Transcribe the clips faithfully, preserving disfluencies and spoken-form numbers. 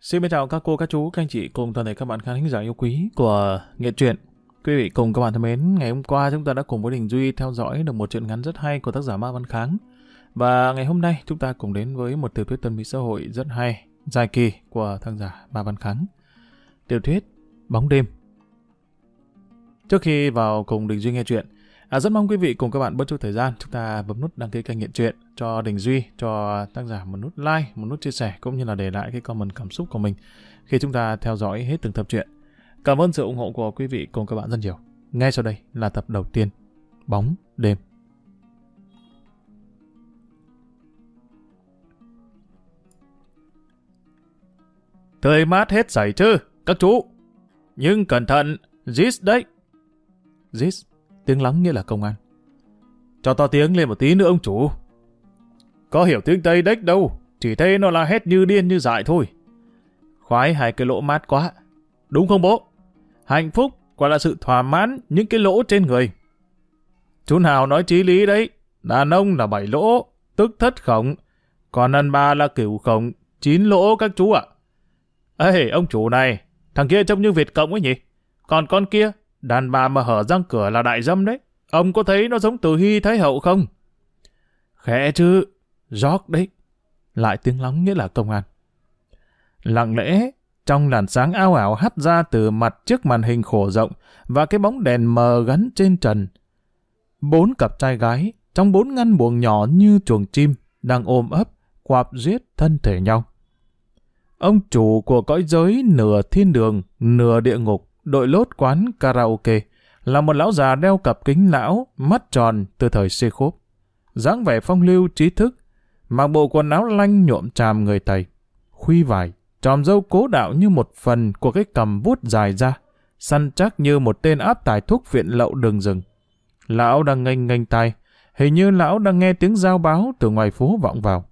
Xin chào các cô, các chú, các anh chị cùng toàn thể các bạn khán thính giả yêu quý của Nghệ Truyện. Quý vị cùng các bạn thân mến, ngày hôm qua chúng ta đã cùng với Đình Duy theo dõi được một truyện ngắn rất hay của tác giả Ma Văn Kháng. Và ngày hôm nay chúng ta cùng đến với một tiểu thuyết tâm lý xã hội rất hay, dài kỳ của tác giả Ma Văn Kháng. Tiểu thuyết Bóng Đêm. Trước khi vào cùng Đình Duy nghe chuyện, à, rất mong quý vị cùng các bạn bớt chút thời gian, chúng ta bấm nút đăng ký kênh Nghệ Truyện cho Đình Duy, cho tác giả một nút like, một nút chia sẻ cũng như là để lại cái comment cảm xúc của mình khi chúng ta theo dõi hết từng tập truyện. Cảm ơn sự ủng hộ của quý vị cùng các bạn rất nhiều. Ngay sau đây là tập đầu tiên, Bóng Đêm. Thời mát hết sảy chứ, các chú. Nhưng cẩn thận, Zis đấy. Zis, tiếng lắng nghĩa là công an. Cho to tiếng lên một tí nữa ông chủ. Có hiểu tiếng Tây đếch đâu, chỉ thấy nó la hét như điên như dại thôi. Khoái hai cái lỗ mát quá. Đúng không bố? Hạnh phúc quả là sự thỏa mãn những cái lỗ trên người. Chú nào nói chí lý đấy, đàn ông là bảy lỗ, tức thất khổng, còn đàn bà là cửu khổng, chín lỗ các chú ạ. Ê, ông chủ này, thằng kia trông như Việt Cộng ấy nhỉ? Còn con kia, đàn bà mà hở răng cửa là đại dâm đấy. Ông có thấy nó giống Từ Hy Thái Hậu không? Khẽ chứ, Gióc đấy. Lại tiếng lắng nghĩa là công an. Lặng lẽ, trong làn sáng ao ảo hắt ra từ mặt chiếc màn hình khổ rộng và cái bóng đèn mờ gắn trên trần. Bốn cặp trai gái, trong bốn ngăn buồng nhỏ như chuồng chim, đang ôm ấp, quạp giết thân thể nhau. Ông chủ của cõi giới nửa thiên đường, nửa địa ngục, đội lốt quán karaoke, là một lão già đeo cặp kính lão, mắt tròn từ thời xê khốp. Dáng vẻ phong lưu trí thức, mặc bộ quần áo lanh nhuộm tràm người Tây. Khuy vải, tròm râu cố đạo như một phần của cái cằm vuốt dài ra, săn chắc như một tên áp tải thuốc viện lậu đường rừng. Lão đang nghênh nghênh tai, hình như lão đang nghe tiếng giao báo từ ngoài phố vọng vào.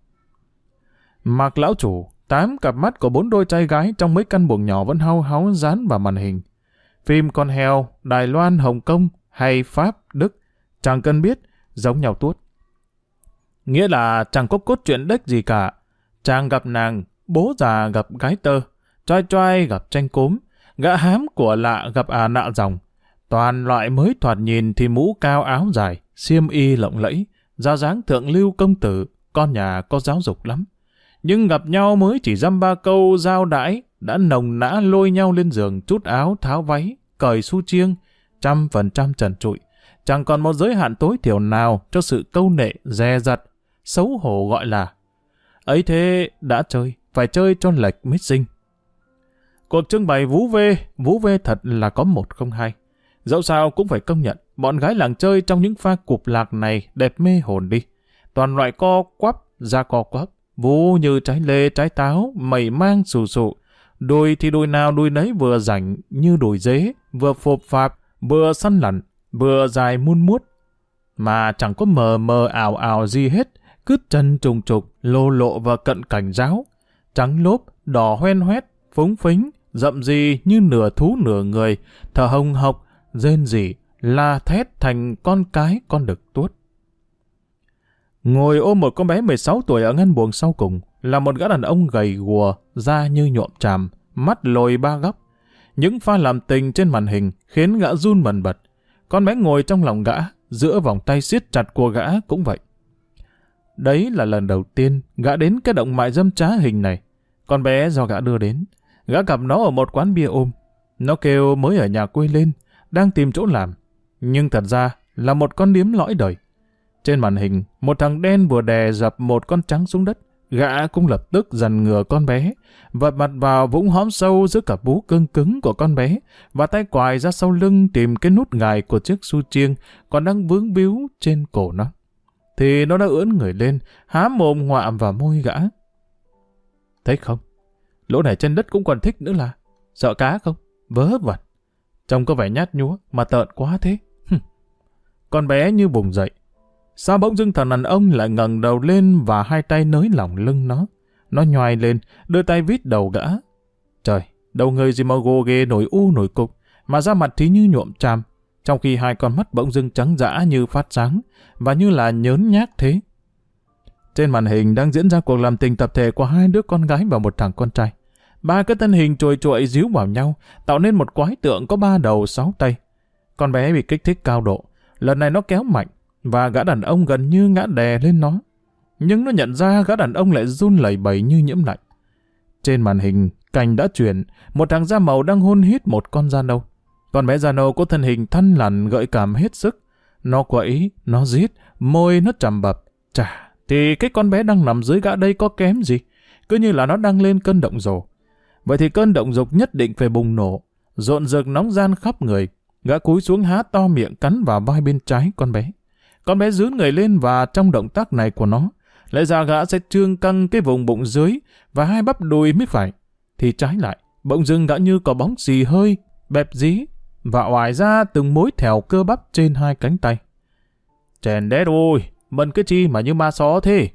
Mặc lão chủ, tám cặp mắt của bốn đôi trai gái trong mấy căn buồng nhỏ vẫn hau háu dán vào màn hình. Phim con heo, Đài Loan, Hồng Kông hay Pháp, Đức, chẳng cần biết, giống nhau tuốt. Nghĩa là chẳng có cốt truyện đếch gì cả. Chàng gặp nàng, bố già gặp gái tơ, trai trai gặp tranh cốm, gã hám của lạ gặp à nạ dòng. Toàn loại mới thoạt nhìn thì mũ cao áo dài, xiêm y lộng lẫy, ra dáng thượng lưu công tử, con nhà có giáo dục lắm. Nhưng gặp nhau mới chỉ dăm ba câu giao đãi, đã nồng nã lôi nhau lên giường trút áo tháo váy, cởi su chiêng, trăm phần trăm trần trụi. Chẳng còn một giới hạn tối thiểu nào cho sự câu nệ, dè dặt, xấu hổ gọi là. Ấy thế đã chơi, phải chơi cho lệch mới sinh. Cuộc trưng bày vú vê, vú vê thật là có một không hai. Dẫu sao cũng phải công nhận, bọn gái làng chơi trong những pha cụp lạc này đẹp mê hồn đi. Toàn loại co quắp, da co quắp, vú như trái lê, trái táo, mẩy mang xù xụ. Đùi thì đùi nào đùi nấy vừa rảnh như đùi dế, vừa phộp phạp, vừa săn lặn, vừa dài muôn muốt. Mà chẳng có mờ mờ ảo ảo gì hết, cứ chân trùng trục, lô lộ và cận cảnh giáo. Trắng lốp, đỏ hoen hoét, phúng phính, rậm gì như nửa thú nửa người, thở hồng hộc, rên rỉ, la thét thành con cái con đực tuốt. Ngồi ôm một con bé mười sáu tuổi ở ngăn buồng sau cùng là một gã đàn ông gầy guò, da như nhuộm tràm, mắt lồi ba góc. Những pha làm tình trên màn hình khiến gã run bần bật. Con bé ngồi trong lòng gã, giữa vòng tay siết chặt của gã cũng vậy. Đấy là lần đầu tiên gã đến cái động mại dâm trá hình này. Con bé do gã đưa đến. Gã gặp nó ở một quán bia ôm. Nó kêu mới ở nhà quê lên, đang tìm chỗ làm. Nhưng thật ra là một con điếm lõi đời. Trên màn hình, một thằng đen vừa đè dập một con trắng xuống đất. Gã cũng lập tức dằn ngừa con bé, vật mặt vào vũng hõm sâu giữa cặp bú cưng cứng của con bé, và tay quài ra sau lưng tìm cái nút gài của chiếc su chiêng còn đang vướng víu trên cổ nó. Thì nó đã ưỡn người lên, há mồm ngoạ vào môi gã. Thấy không? Lỗ này trên đất cũng còn thích nữa là. Sợ cá không? Vớ vẩn. Trông có vẻ nhát nhúa mà tợn quá thế. Con bé như vùng dậy. Sao bỗng dưng thằng đàn ông lại ngẩng đầu lên và hai tay nới lỏng lưng nó. Nó nhoài lên, đưa tay vít đầu gã. Trời, đầu người gì mà gồ ghề nổi u nổi cục, mà da mặt thì như nhuộm tràm, trong khi hai con mắt bỗng dưng trắng dã như phát sáng, và như là nhớn nhác thế. Trên màn hình đang diễn ra cuộc làm tình tập thể của hai đứa con gái và một thằng con trai. Ba cái thân hình chuồi chuội díu vào nhau, tạo nên một quái tượng có ba đầu sáu tay. Con bé bị kích thích cao độ, lần này nó kéo mạnh, và gã đàn ông gần như ngã đè lên nó. Nhưng nó nhận ra gã đàn ông lại run lẩy bẩy như nhiễm lạnh. Trên màn hình, cảnh đã chuyển, một thằng da màu đang hôn hít một con da nâu. Con bé da nâu có thân hình thăn lằn gợi cảm hết sức. Nó quẫy, nó rít, môi nó trầm bập. Chà, thì cái con bé đang nằm dưới gã đây có kém gì? Cứ như là nó đang lên cơn động rồ. Vậy thì cơn động dục nhất định phải bùng nổ, rộn rợn nóng gian khắp người. Gã cúi xuống há to miệng cắn vào vai bên trái con bé. Con bé rướn người lên và trong động tác này của nó, lẽ ra gã sẽ trương căng cái vùng bụng dưới và hai bắp đùi mới phải. Thì trái lại, bỗng dưng gã như có bóng xì hơi, bẹp dí và oải ra từng mối thèo cơ bắp trên hai cánh tay. Chèn đét ôi, mần cái chi mà như ma só thế.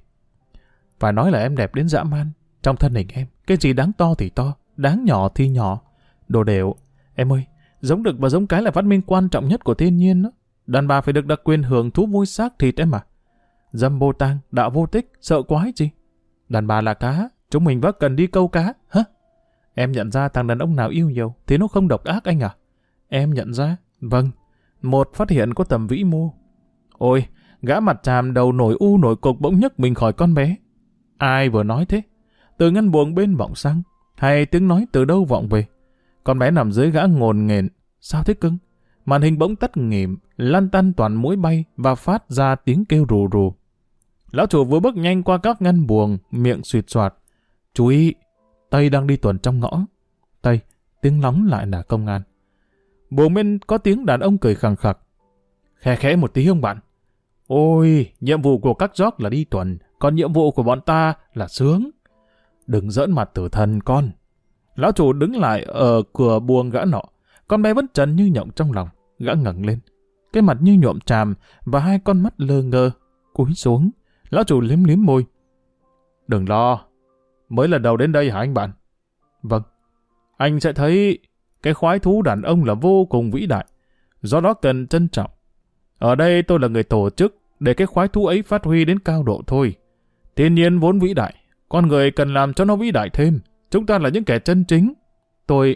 Phải nói là em đẹp đến dã man. Trong thân hình em, cái gì đáng to thì to, đáng nhỏ thì nhỏ. Đồ đều. Em ơi, giống đực và giống cái là phát minh quan trọng nhất của thiên nhiên đó. Đàn bà phải được đặc quyền hưởng thú vui xác thịt em à. Dâm bô tang, đạo vô tích, sợ quái gì. Đàn bà là cá, chúng mình vẫn cần đi câu cá, hả? Em nhận ra thằng đàn ông nào yêu nhiều thì nó không độc ác anh à? Em nhận ra, vâng, một phát hiện có tầm vĩ mô. Ôi, gã mặt tràm đầu nổi u nổi cục bỗng nhấc mình khỏi con bé. Ai vừa nói thế? Từ ngăn buồng bên vọng sang, hay tiếng nói từ đâu vọng về? Con bé nằm dưới gã ngồn nghền. Sao thế cưng? Màn hình bỗng tắt nghỉm, lăn tăn toàn mũi bay và phát ra tiếng kêu rù rù. Lão chủ vừa bước nhanh qua các ngăn buồng, miệng suýt soạt. Chú ý, Tây đang đi tuần trong ngõ. Tây, tiếng lóng lại là công an. Buồng bên có tiếng đàn ông cười khằng khặc. Khẽ khẽ một tí không bạn? Ôi, nhiệm vụ của các gióc là đi tuần, còn nhiệm vụ của bọn ta là sướng. Đừng giỡn mặt tử thần con. Lão chủ đứng lại ở cửa buồng gã nọ. Con bé vẫn trần như nhộng trong lòng. Gã ngẩng lên, cái mặt như nhuộm tràm và hai con mắt lơ ngơ. Cúi xuống, lão chủ liếm liếm môi. Đừng lo, mới lần đầu đến đây hả anh bạn? Vâng, anh sẽ thấy cái khoái thú đàn ông là vô cùng vĩ đại, do đó cần trân trọng. Ở đây tôi là người tổ chức để cái khoái thú ấy phát huy đến cao độ thôi. Thiên nhiên vốn vĩ đại, con người cần làm cho nó vĩ đại thêm. Chúng ta là những kẻ chân chính. Tôi...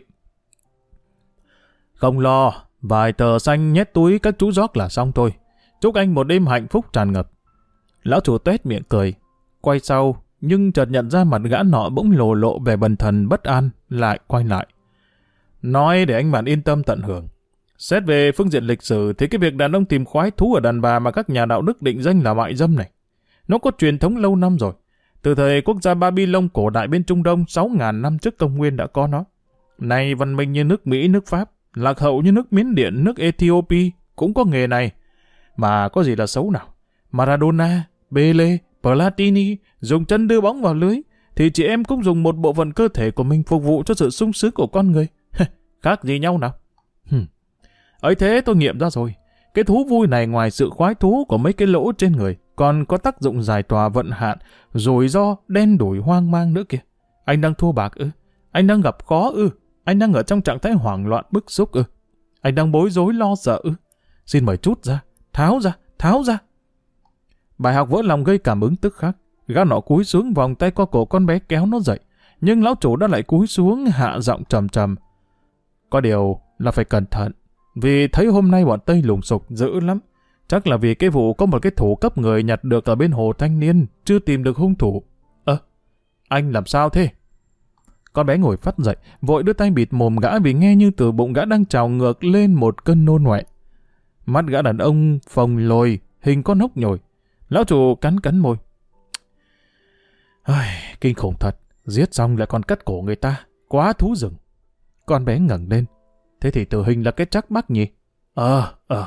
Không lo, vài tờ xanh nhét túi các chú gióc là xong thôi. Chúc anh một đêm hạnh phúc tràn ngập. Lão chủ tuét miệng cười, quay sau, nhưng chợt nhận ra mặt gã nọ bỗng lộ lộ vẻ bần thần bất an, lại quay lại. Nói để anh bạn yên tâm tận hưởng. Xét về phương diện lịch sử thì cái việc đàn ông tìm khoái thú ở đàn bà mà các nhà đạo đức định danh là mại dâm này, nó có truyền thống lâu năm rồi. Từ thời quốc gia Babylon cổ đại bên Trung Đông sáu nghìn năm trước công nguyên đã có nó. Nay văn minh như nước Mỹ, nước Pháp, lạc hậu như nước Miến Điện, nước Ethiopia cũng có nghề này. Mà có gì là xấu nào? Maradona, Pele, Platini dùng chân đưa bóng vào lưới, thì chị em cũng dùng một bộ phận cơ thể của mình phục vụ cho sự sung sướng của con người. Khác gì nhau nào? Hừm. Ấy thế tôi nghiệm ra rồi. Cái thú vui này ngoài sự khoái thú của mấy cái lỗ trên người, còn có tác dụng giải tỏa vận hạn, rủi ro, đen đủi hoang mang nữa kìa. Anh đang thua bạc ư? Anh đang gặp khó ư? Anh đang ở trong trạng thái hoảng loạn bức xúc ư? Anh đang bối rối lo sợ ư? Xin mời trút ra, tháo ra, tháo ra. Bài học vỡ lòng gây cảm ứng tức khắc. Gã nọ cúi xuống vòng tay qua cổ con bé kéo nó dậy, nhưng lão chủ đã lại cúi xuống hạ giọng trầm trầm. Có điều là phải cẩn thận, vì thấy hôm nay bọn Tây lùng sục dữ lắm. Chắc là vì cái vụ có một cái thủ cấp người nhặt được ở bên hồ Thanh Niên, chưa tìm được hung thủ. Ơ, anh làm sao thế? Con bé ngồi phắt dậy, vội đưa tay bịt mồm gã vì nghe như từ bụng gã đang trào ngược lên một cơn nôn ngoẹ. Mắt gã đàn ông phồng lồi, hình con hốc nhồi. Lão chủ cắn cắn môi. Ai, kinh khủng thật, giết xong lại còn cắt cổ người ta, quá thú rừng. Con bé ngẩng lên. Thế thì tử hình là cái chắc mắc nhỉ? Ờ, ờ.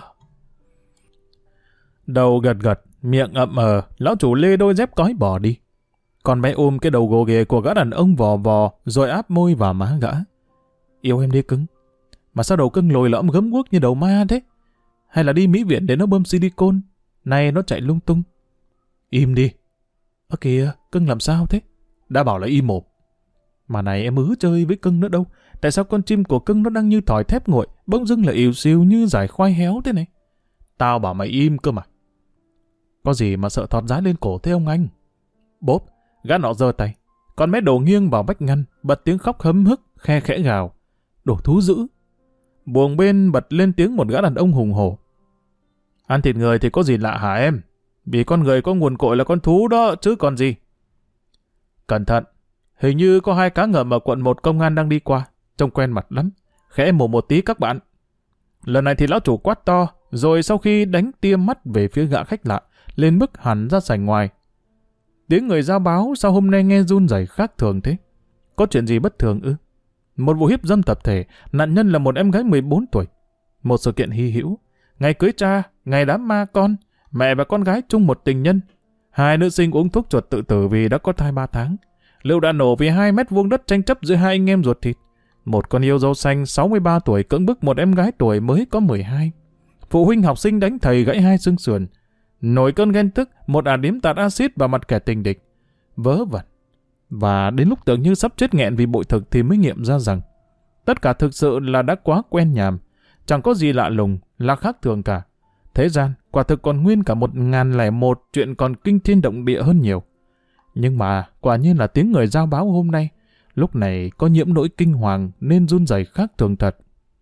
Đầu gật gật, miệng ậm ờ, lão chủ lê đôi dép cói bỏ đi. Con bé ôm cái đầu gồ ghề của gã đàn ông vò vò, rồi áp môi vào má gã. Yêu em đi cưng. Mà sao đầu cưng lồi lõm gấm guốc như đầu ma thế? Hay là đi mỹ viện để nó bơm silicone? Nay nó chạy lung tung. Im đi. Ơ kìa, cưng làm sao thế? Đã bảo là im mồm. Mà này em ứ chơi với cưng nữa đâu. Tại sao con chim của cưng nó đang như thỏi thép nguội, bỗng dưng là ỉu xìu như giải khoai héo thế này? Tao bảo mày im cơ mà. Có gì mà sợ thọt giá lên cổ thế ông anh? Bốp, gã nọ giơ tay. Con bé đổ nghiêng vào vách ngăn, bật tiếng khóc hấm hức, khe khẽ gào. Đồ thú dữ. Buồng bên bật lên tiếng một gã đàn ông hùng hổ. Ăn thịt người thì có gì lạ hả em? Vì con người có nguồn cội là con thú đó chứ còn gì. Cẩn thận, hình như có hai cá ngợm ở quận một công an đang đi qua, trông quen mặt lắm. Khẽ mồm một tí các bạn. Lần này thì lão chủ quát to, rồi sau khi đánh tia mắt về phía gã khách lạ, lên bước hẳn ra sảnh ngoài. Tiếng người giao báo sao hôm nay nghe run rẩy khác thường thế? Có chuyện gì bất thường ư? Một vụ hiếp dâm tập thể, nạn nhân là một em gái mười bốn tuổi. Một sự kiện hy hữu, ngày cưới cha, ngày đám ma con, mẹ và con gái chung một tình nhân. Hai nữ sinh uống thuốc chuột tự tử vì đã có thai ba tháng. Lựu đạn nổ vì hai mét vuông đất tranh chấp giữa hai anh em ruột thịt. Một con yêu dâu xanh sáu mươi ba tuổi cưỡng bức một em gái tuổi mới có mười hai. Phụ huynh học sinh đánh thầy gãy hai xương sườn. Nổi cơn ghen tức, một ả điếm tạt axit vào mặt kẻ tình địch. Vớ vẩn. Và đến lúc tưởng như sắp chết nghẹn vì bội thực thì mới nghiệm ra rằng tất cả thực sự là đã quá quen nhàm. Chẳng có gì lạ lùng, là khác thường cả. Thế gian, quả thực còn nguyên cả một ngàn lẻ một chuyện còn kinh thiên động địa hơn nhiều. Nhưng mà, quả nhiên là tiếng người giao báo hôm nay, lúc này có nhiễm nỗi kinh hoàng nên run rẩy khác thường thật.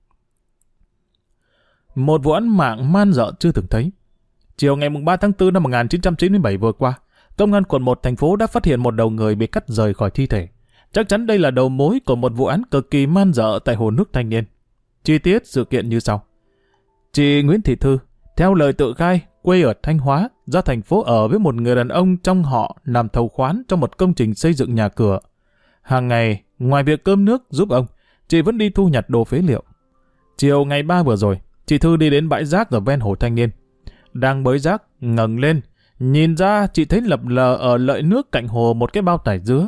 Một vụ án mạng man rợ chưa từng thấy. Chiều ngày ba tháng tư năm một nghìn chín trăm chín mươi bảy vừa qua, Công an quận một thành phố đã phát hiện một đầu người bị cắt rời khỏi thi thể. Chắc chắn đây là đầu mối của một vụ án cực kỳ man dợ tại Hồ Nước Thanh Niên. Chi tiết sự kiện như sau. Chị Nguyễn Thị Thư, theo lời tự khai, quê ở Thanh Hóa, ra thành phố ở với một người đàn ông trong họ làm thầu khoán trong một công trình xây dựng nhà cửa. Hàng ngày, ngoài việc cơm nước giúp ông, chị vẫn đi thu nhặt đồ phế liệu. Chiều ngày ba vừa rồi, chị Thư đi đến bãi rác ở ven Hồ Thanh Niên. Đang bới rác, ngẩng lên, nhìn ra chị thấy lập lờ ở lợi nước cạnh hồ một cái bao tải dứa.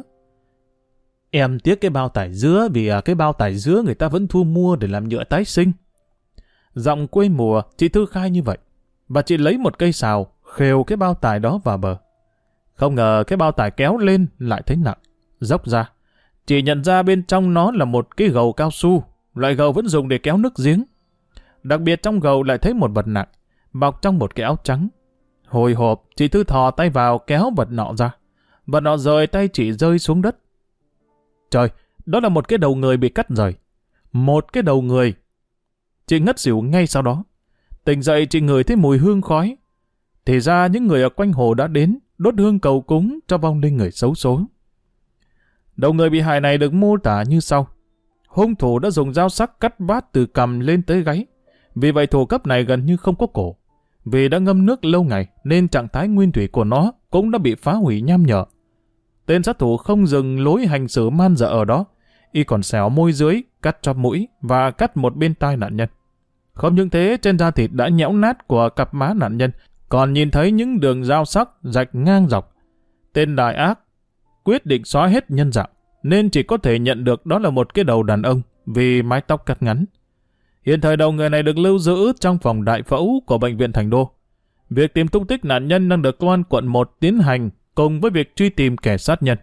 Em tiếc cái bao tải dứa vì à, cái bao tải dứa người ta vẫn thu mua để làm nhựa tái sinh. Giọng quê mùa, chị Thư khai như vậy. Và chị lấy một cây sào, khều cái bao tải đó vào bờ. Không ngờ cái bao tải kéo lên lại thấy nặng, dốc ra. Chị nhận ra bên trong nó là một cái gầu cao su, loại gầu vẫn dùng để kéo nước giếng. Đặc biệt trong gầu lại thấy một vật nặng, bọc trong một cái áo trắng. Hồi hộp, chị Thư thò tay vào kéo vật nọ ra. Vật nọ rời tay chị rơi xuống đất. Trời, đó là một cái đầu người bị cắt rời. Một cái đầu người. Chị ngất xỉu ngay sau đó. Tỉnh dậy chị ngửi thấy mùi hương khói. Thì ra những người ở quanh hồ đã đến đốt hương cầu cúng cho vong linh người xấu số. Đầu người bị hại này được mô tả như sau. Hung thủ đã dùng dao sắc cắt vát từ cằm lên tới gáy. Vì vậy thủ cấp này gần như không có cổ. Vì đã ngâm nước lâu ngày nên trạng thái nguyên thủy của nó cũng đã bị phá hủy nham nhở. Tên sát thủ không dừng lối hành xử man dợ ở đó. Y còn xẻo môi dưới, cắt chóp mũi và cắt một bên tai nạn nhân. Không những thế, trên da thịt đã nhẽo nát của cặp má nạn nhân, còn nhìn thấy những đường dao sắc rạch ngang dọc. Tên đại ác quyết định xóa hết nhân dạng, nên chỉ có thể nhận được đó là một cái đầu đàn ông vì mái tóc cắt ngắn. Hiện thời đầu người này được lưu giữ trong phòng đại phẫu của bệnh viện Thành Đô. Việc tìm tung tích nạn nhân đang được công an quận một tiến hành cùng với việc truy tìm kẻ sát nhân.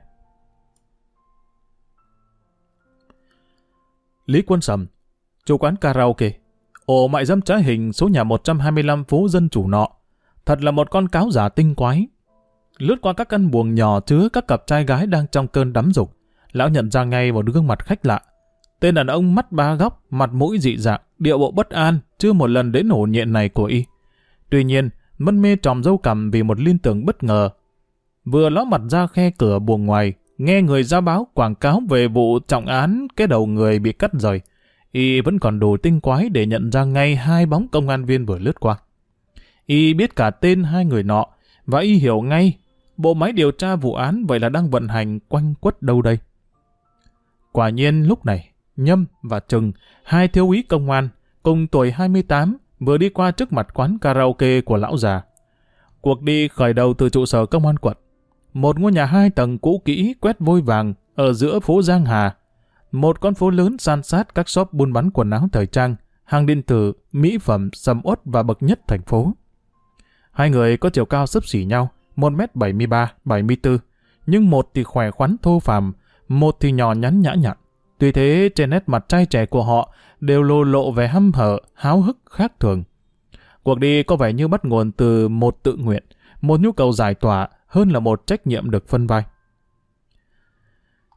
Lý Quân Sầm, chủ quán karaoke, ổ mại dâm trá hình số nhà một trăm hai mươi lăm phố Dân Chủ nọ, thật là một con cáo giả tinh quái. Lướt qua các căn buồng nhỏ chứa các cặp trai gái đang trong cơn đắm dục, lão nhận ra ngay một gương mặt khách lạ. Tên đàn ông mắt ba góc, mặt mũi dị dạng, điệu bộ bất an, chưa một lần đến hổ nhện này của y. Tuy nhiên, mân mê tròm râu cằm vì một liên tưởng bất ngờ. Vừa ló mặt ra khe cửa buồng ngoài, nghe người giao báo quảng cáo về vụ trọng án cái đầu người bị cắt rời, y vẫn còn đủ tinh quái để nhận ra ngay hai bóng công an viên vừa lướt qua. Y biết cả tên hai người nọ, và y hiểu ngay bộ máy điều tra vụ án vậy là đang vận hành quanh quất đâu đây. Quả nhiên lúc này, Nhâm và Trừng, hai thiếu úy công an, cùng tuổi hai mươi tám, vừa đi qua trước mặt quán karaoke của lão già. Cuộc đi khởi đầu từ trụ sở công an quận. Một ngôi nhà hai tầng cũ kỹ quét vôi vàng ở giữa phố Giang Hà. Một con phố lớn san sát các shop buôn bán quần áo thời trang, hàng điện tử, mỹ phẩm, sầm uất và bậc nhất thành phố. Hai người có chiều cao xấp xỉ nhau, một mét bảy mươi ba, bảy mươi tư, nhưng một thì khỏe khoắn thô phàm, một thì nhỏ nhắn nhã nhặn. Tuy thế, trên nét mặt trai trẻ của họ đều lồ lộ vẻ hăm hở, háo hức khác thường. Cuộc đi có vẻ như bắt nguồn từ một tự nguyện, một nhu cầu giải tỏa hơn là một trách nhiệm được phân vai.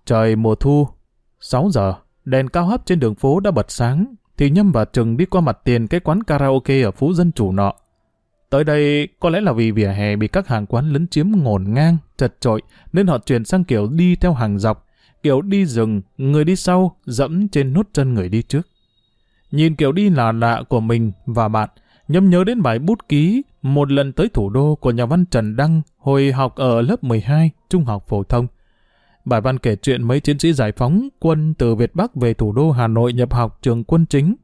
Trời mùa thu, sáu giờ, đèn cao hấp trên đường phố đã bật sáng, thì Nhâm và Trừng đi qua mặt tiền cái quán karaoke ở phố dân chủ nọ. Tới đây có lẽ là vì vỉa hè bị các hàng quán lấn chiếm ngổn ngang, chật chội, nên họ chuyển sang kiểu đi theo hàng dọc, kiểu đi rừng, người đi sau, dẫm trên nốt chân người đi trước. Nhìn kiểu đi lạ lạ của mình và bạn, Nhâm nhớ đến bài bút ký Một lần tới thủ đô của nhà văn Trần Đăng hồi học ở lớp mười hai, trung học phổ thông. Bài văn kể chuyện mấy chiến sĩ giải phóng quân từ Việt Bắc về thủ đô Hà Nội nhập học trường quân chính.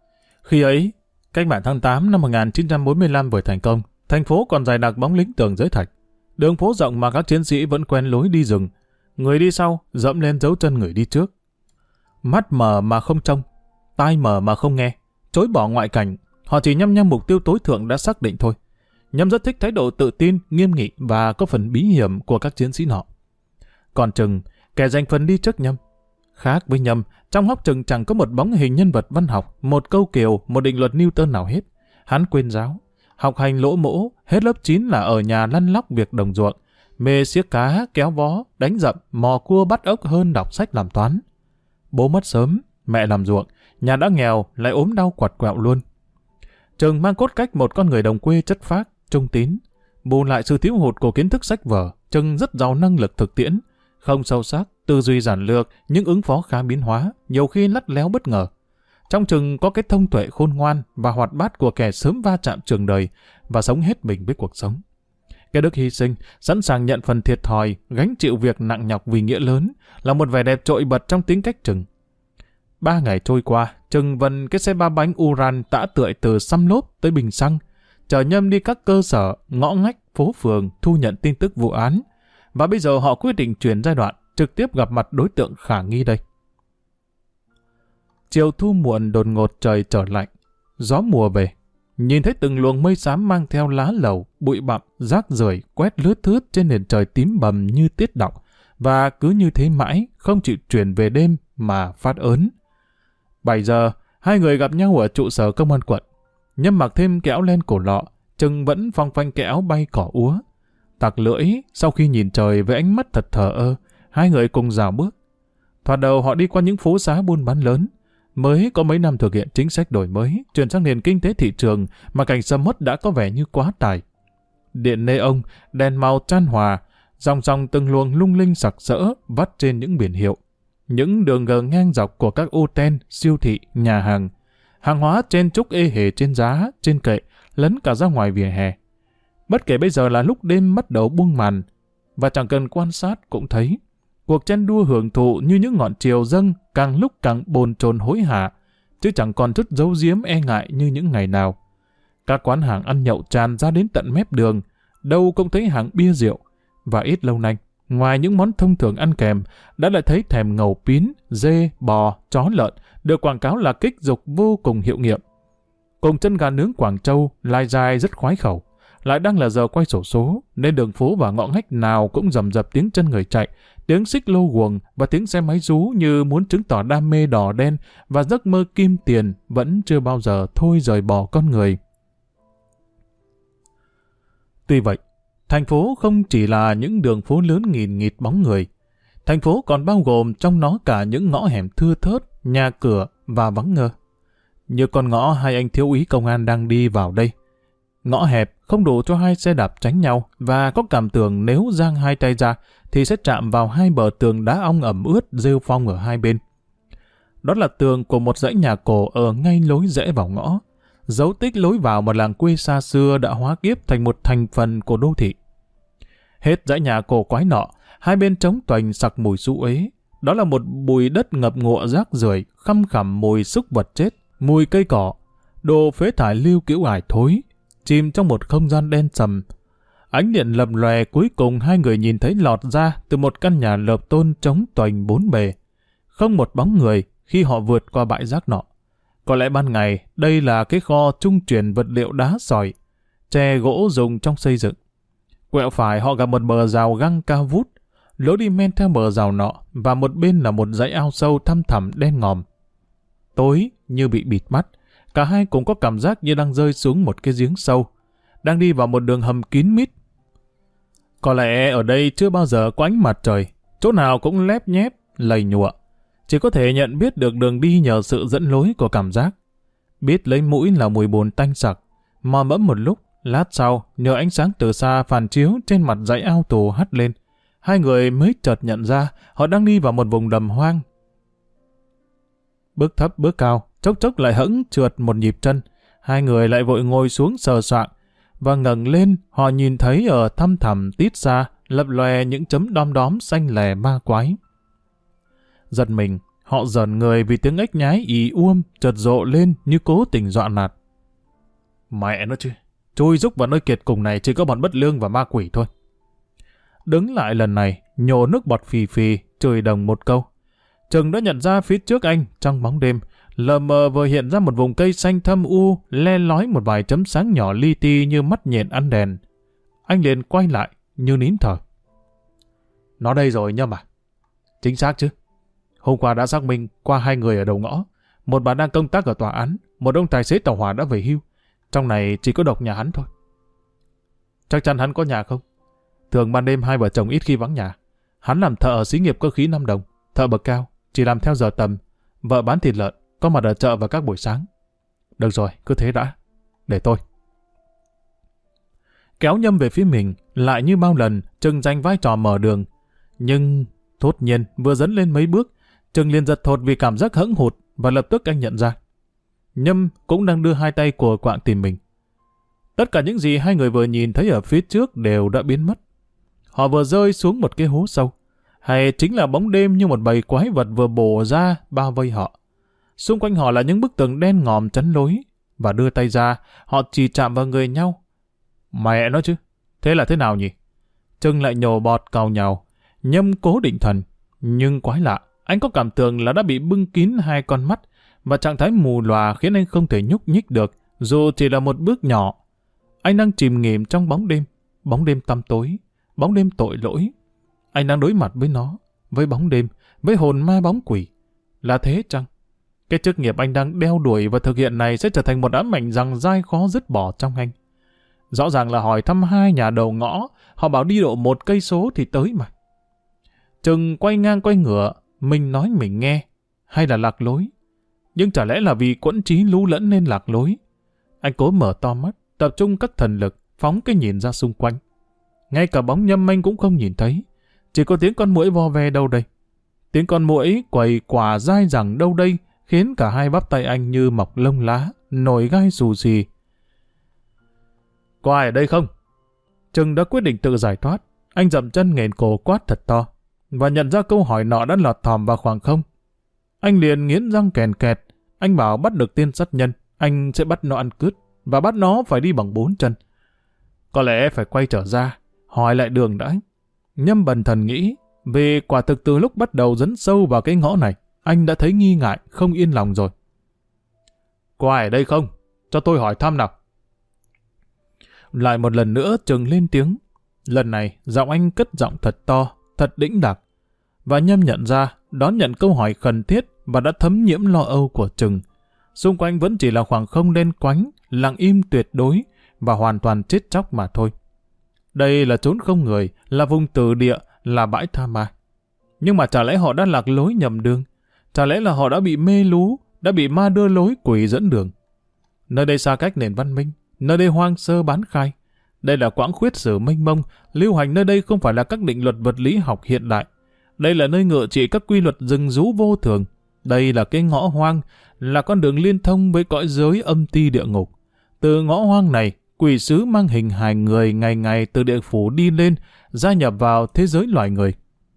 Khi ấy, cách mạng tháng tám năm một nghìn chín trăm bốn mươi lăm vừa thành công, thành phố còn dày đặc bóng lính tường giới thạch. Đường phố rộng mà các chiến sĩ vẫn quen lối đi rừng. Người đi sau dẫm lên dấu chân người đi trước. Mắt mở mà không trông, tai mở mà không nghe, chối bỏ ngoại cảnh, họ chỉ nhăm nhăm mục tiêu tối thượng đã xác định thôi. Nhâm rất thích thái độ tự tin, nghiêm nghị và có phần bí hiểm của các chiến sĩ nọ. Còn Trừng, kẻ giành phần đi trước Nhâm. Khác với Nhâm, trong hốc Trừng chẳng có một bóng hình nhân vật văn học, một câu kiều, một định luật Newton nào hết. Hắn quên giáo, học hành lỗ mỗ, hết lớp chín là ở nhà lăn lóc việc đồng ruộng, mê xiếc cá, kéo vó, đánh dậm, mò cua bắt ốc hơn đọc sách làm toán. Bố mất sớm, mẹ làm ruộng, nhà đã nghèo, lại ốm đau quặt quẹo luôn. Trừng mang cốt cách một con người đồng quê chất phác, trung tín. Bù lại sự thiếu hụt của kiến thức sách vở, Trừng rất giàu năng lực thực tiễn, không sâu sắc, tư duy giản lược, nhưng ứng phó khá biến hóa, nhiều khi lắt léo bất ngờ. Trong Trừng có cái thông tuệ khôn ngoan và hoạt bát của kẻ sớm va chạm trường đời và sống hết mình với cuộc sống. Cái đức hy sinh, sẵn sàng nhận phần thiệt thòi, gánh chịu việc nặng nhọc vì nghĩa lớn, là một vẻ đẹp trội bật trong tính cách Trừng. Ba ngày trôi qua, Trừng vần cái xe ba bánh Uran tã tưởi từ Xăm Lốp tới Bình Xăng, chở Nhâm đi các cơ sở, ngõ ngách, phố phường thu nhận tin tức vụ án. Và bây giờ họ quyết định chuyển giai đoạn, trực tiếp gặp mặt đối tượng khả nghi đây. Chiều thu muộn đột ngột trời trở lạnh, gió mùa về. Nhìn thấy từng luồng mây xám mang theo lá lầu, bụi bặm, rác rưởi quét lướt thướt trên nền trời tím bầm như tiết đọng, và cứ như thế mãi, không chịu chuyển về đêm mà phát ớn. bảy giờ, hai người gặp nhau ở trụ sở công an quận. Nhâm mặc thêm cái áo len cổ lọ, Trừng vẫn phong phanh cái áo bay cỏ úa. Tặc lưỡi, sau khi nhìn trời với ánh mắt thật thờ ơ, hai người cùng rào bước. Thoạt đầu họ đi qua những phố xá buôn bán lớn. Mới có mấy năm thực hiện chính sách đổi mới, chuyển sang nền kinh tế thị trường mà cảnh sầm uất đã có vẻ như quá tải. Điện neon, đèn màu chan hòa, dòng dòng từng luồng lung linh sặc sỡ vắt trên những biển hiệu. Những đường gờ ngang dọc của các ô ten, siêu thị, nhà hàng. Hàng hóa trên trúc ê hề trên giá, trên kệ, lấn cả ra ngoài vỉa hè. Bất kể bây giờ là lúc đêm bắt đầu buông màn, và chẳng cần quan sát cũng thấy, cuộc chen đua hưởng thụ như những ngọn triều dâng càng lúc càng bồn chồn hối hả, chứ chẳng còn chút giấu giếm e ngại như những ngày nào. Các quán hàng ăn nhậu tràn ra đến tận mép đường, đâu cũng thấy hàng bia rượu, và ít lâu nay, ngoài những món thông thường ăn kèm, đã lại thấy thèm ngầu pín, dê, bò, chó lợn, được quảng cáo là kích dục vô cùng hiệu nghiệm. Cùng chân gà nướng Quảng Châu, lai dai rất khoái khẩu. Lại đang là giờ quay sổ số, nên đường phố và ngõ ngách nào cũng rầm rập tiếng chân người chạy, tiếng xích lô guồng và tiếng xe máy rú như muốn chứng tỏ đam mê đỏ đen và giấc mơ kim tiền vẫn chưa bao giờ thôi rời bỏ con người. Tuy vậy, thành phố không chỉ là những đường phố lớn nghìn nghịt bóng người. Thành phố còn bao gồm trong nó cả những ngõ hẻm thưa thớt, nhà cửa và vắng ngơ. Như con ngõ hai anh thiếu úy công an đang đi vào đây. Ngõ hẹp không đủ cho hai xe đạp tránh nhau và có cảm tưởng nếu giang hai tay ra thì sẽ chạm vào hai bờ tường đá ong ẩm ướt rêu phong ở hai bên. Đó là tường của một dãy nhà cổ ở ngay lối rẽ vào ngõ, dấu tích lối vào một làng quê xa xưa đã hóa kiếp thành một thành phần của đô thị. Hết dãy nhà cổ quái nọ, hai bên trống toành sặc mùi xú uế. Đó là một bụi đất ngập ngụa rác rưởi, khăm khẳm mùi súc vật chết, mùi cây cỏ, đồ phế thải lưu cữu ải thối, chìm trong một không gian đen sầm. Ánh điện lập lòe cuối cùng hai người nhìn thấy lọt ra từ một căn nhà lợp tôn trống toành bốn bề. Không một bóng người khi họ vượt qua bãi rác nọ. Có lẽ ban ngày đây là cái kho trung chuyển vật liệu đá sỏi, tre gỗ dùng trong xây dựng. Quẹo phải họ gặp một bờ rào găng cao vút, lối đi men theo bờ rào nọ và một bên là một dãy ao sâu thăm thẳm đen ngòm. Tối như bị bịt mắt, cả hai cũng có cảm giác như đang rơi xuống một cái giếng sâu, đang đi vào một đường hầm kín mít. Có lẽ ở đây chưa bao giờ có ánh mặt trời, chỗ nào cũng lép nhép, lầy nhụa. Chỉ có thể nhận biết được đường đi nhờ sự dẫn lối của cảm giác. Biết lấy mũi là mùi bùn tanh sặc, mò mẫm một lúc, lát sau nhờ ánh sáng từ xa phản chiếu trên mặt dãy ao tù hắt lên. Hai người mới chợt nhận ra họ đang đi vào một vùng đầm hoang. Bước thấp bước cao, chốc chốc lại hẫng trượt một nhịp chân. Hai người lại vội ngồi xuống sờ soạng, và ngẩng lên họ nhìn thấy ở thăm thẳm tít xa lập lòe những chấm đom đóm xanh lè ma quái. Giật mình, họ dần người vì tiếng ếch nhái ì uôm chợt rộ lên như cố tình dọa nạt. Mẹ nó chứ, chui rúc vào nơi kiệt cùng này chỉ có bọn bất lương và ma quỷ thôi. Đứng lại lần này, nhổ nước bọt phì phì, chửi đồng một câu. Trừng đã nhận ra phía trước anh, trong bóng đêm, lờ mờ vừa hiện ra một vùng cây xanh thâm u, le lói một vài chấm sáng nhỏ li ti như mắt nhện ăn đèn. Anh liền quay lại, như nín thở. Nó đây rồi Nhâm à? Chính xác chứ. Hôm qua đã xác minh qua hai người ở đầu ngõ. Một bà đang công tác ở tòa án, một ông tài xế tàu hỏa đã về hưu. Trong này chỉ có độc nhà hắn thôi. Chắc chắn hắn có nhà không? Thường ban đêm hai vợ chồng ít khi vắng nhà. Hắn làm thợ ở xí nghiệp cơ khí Nam Đồng, thợ bậc cao, chỉ làm theo giờ tầm. Vợ bán thịt lợn, có mặt ở chợ vào các buổi sáng. Được rồi, cứ thế đã. Để tôi. Kéo Nhâm về phía mình, lại như bao lần, Trừng giành vai trò mở đường. Nhưng, thốt nhiên, vừa dẫn lên mấy bước, Trừng liền giật thột vì cảm giác hẫng hụt, và lập tức anh nhận ra. Nhâm cũng đang đưa hai tay của quạng tìm mình. Tất cả những gì hai người vừa nhìn thấy ở phía trước đều đã biến mất. Họ vừa rơi xuống một cái hố sâu, hay chính là bóng đêm như một bầy quái vật vừa bổ ra bao vây họ. Xung quanh họ là những bức tường đen ngòm chắn lối, và đưa tay ra, họ chỉ chạm vào người nhau. Mẹ nó chứ, thế là thế nào nhỉ? Trừng lại nhổ bọt cào nhào. Nhâm cố định thần, nhưng quái lạ, anh có cảm tưởng là đã bị bưng kín hai con mắt, và trạng thái mù lòa khiến anh không thể nhúc nhích được, dù chỉ là một bước nhỏ. Anh đang chìm nghỉm trong bóng đêm, bóng đêm tăm tối, bóng đêm tội lỗi. Anh đang đối mặt với nó, với bóng đêm, với hồn ma bóng quỷ. Là thế chăng? Cái chức nghiệp anh đang đeo đuổi và thực hiện này sẽ trở thành một ám ảnh rằng dai khó dứt bỏ trong anh. Rõ ràng là hỏi thăm hai nhà đầu ngõ, họ bảo đi độ một cây số thì tới mà. Trừng quay ngang quay ngửa, mình nói mình nghe, hay là lạc lối? Nhưng chả lẽ là vì quẫn trí lú lẫn nên lạc lối? Anh cố mở to mắt, tập trung các thần lực, phóng cái nhìn ra xung quanh. Ngay cả bóng Nhâm anh cũng không nhìn thấy, chỉ có tiếng con muỗi vo ve đâu đây. Tiếng con muỗi quầy quả dai dẳng đâu đây, khiến cả hai bắp tay anh như mọc lông lá, nổi gai xù xì. Có ai ở đây không? Trừng đã quyết định tự giải thoát. Anh dậm chân nghền cổ quát thật to, và nhận ra câu hỏi nọ đã lọt thòm vào khoảng không. Anh liền nghiến răng kèn kẹt. Anh bảo bắt được tên sát nhân, anh sẽ bắt nó ăn cướp, và bắt nó phải đi bằng bốn chân. Có lẽ phải quay trở ra, hỏi lại đường đã. Nhâm bần thần nghĩ, vì quả thực từ lúc bắt đầu dấn sâu vào cái ngõ này, anh đã thấy nghi ngại, không yên lòng rồi. Có ai ở đây không? Cho tôi hỏi thăm nào. Lại một lần nữa Trừng lên tiếng. Lần này giọng anh cất giọng thật to, thật đĩnh đạc. Và Nhâm nhận ra, đón nhận câu hỏi khẩn thiết và đã thấm nhiễm lo âu của Trừng. Xung quanh vẫn chỉ là khoảng không đen quánh, lặng im tuyệt đối và hoàn toàn chết chóc mà thôi. Đây là chốn không người, là vùng tử địa, là bãi tha ma. Nhưng mà chả lẽ họ đã lạc lối nhầm đường? Chả lẽ là họ đã bị mê lú, đã bị ma đưa lối quỷ dẫn đường? Nơi đây xa cách nền văn minh, nơi đây hoang sơ bán khai. Đây là quãng khuyết sử mênh mông, lưu hành nơi đây không phải là các định luật vật lý học hiện đại. Đây là nơi ngự trị các quy luật rừng rú vô thường. Đây là cái ngõ hoang, là con đường liên thông với cõi giới âm ti địa ngục. Từ ngõ hoang này, quỷ sứ mang hình hài người ngày ngày từ địa phủ đi lên, gia nhập vào thế giới loài người.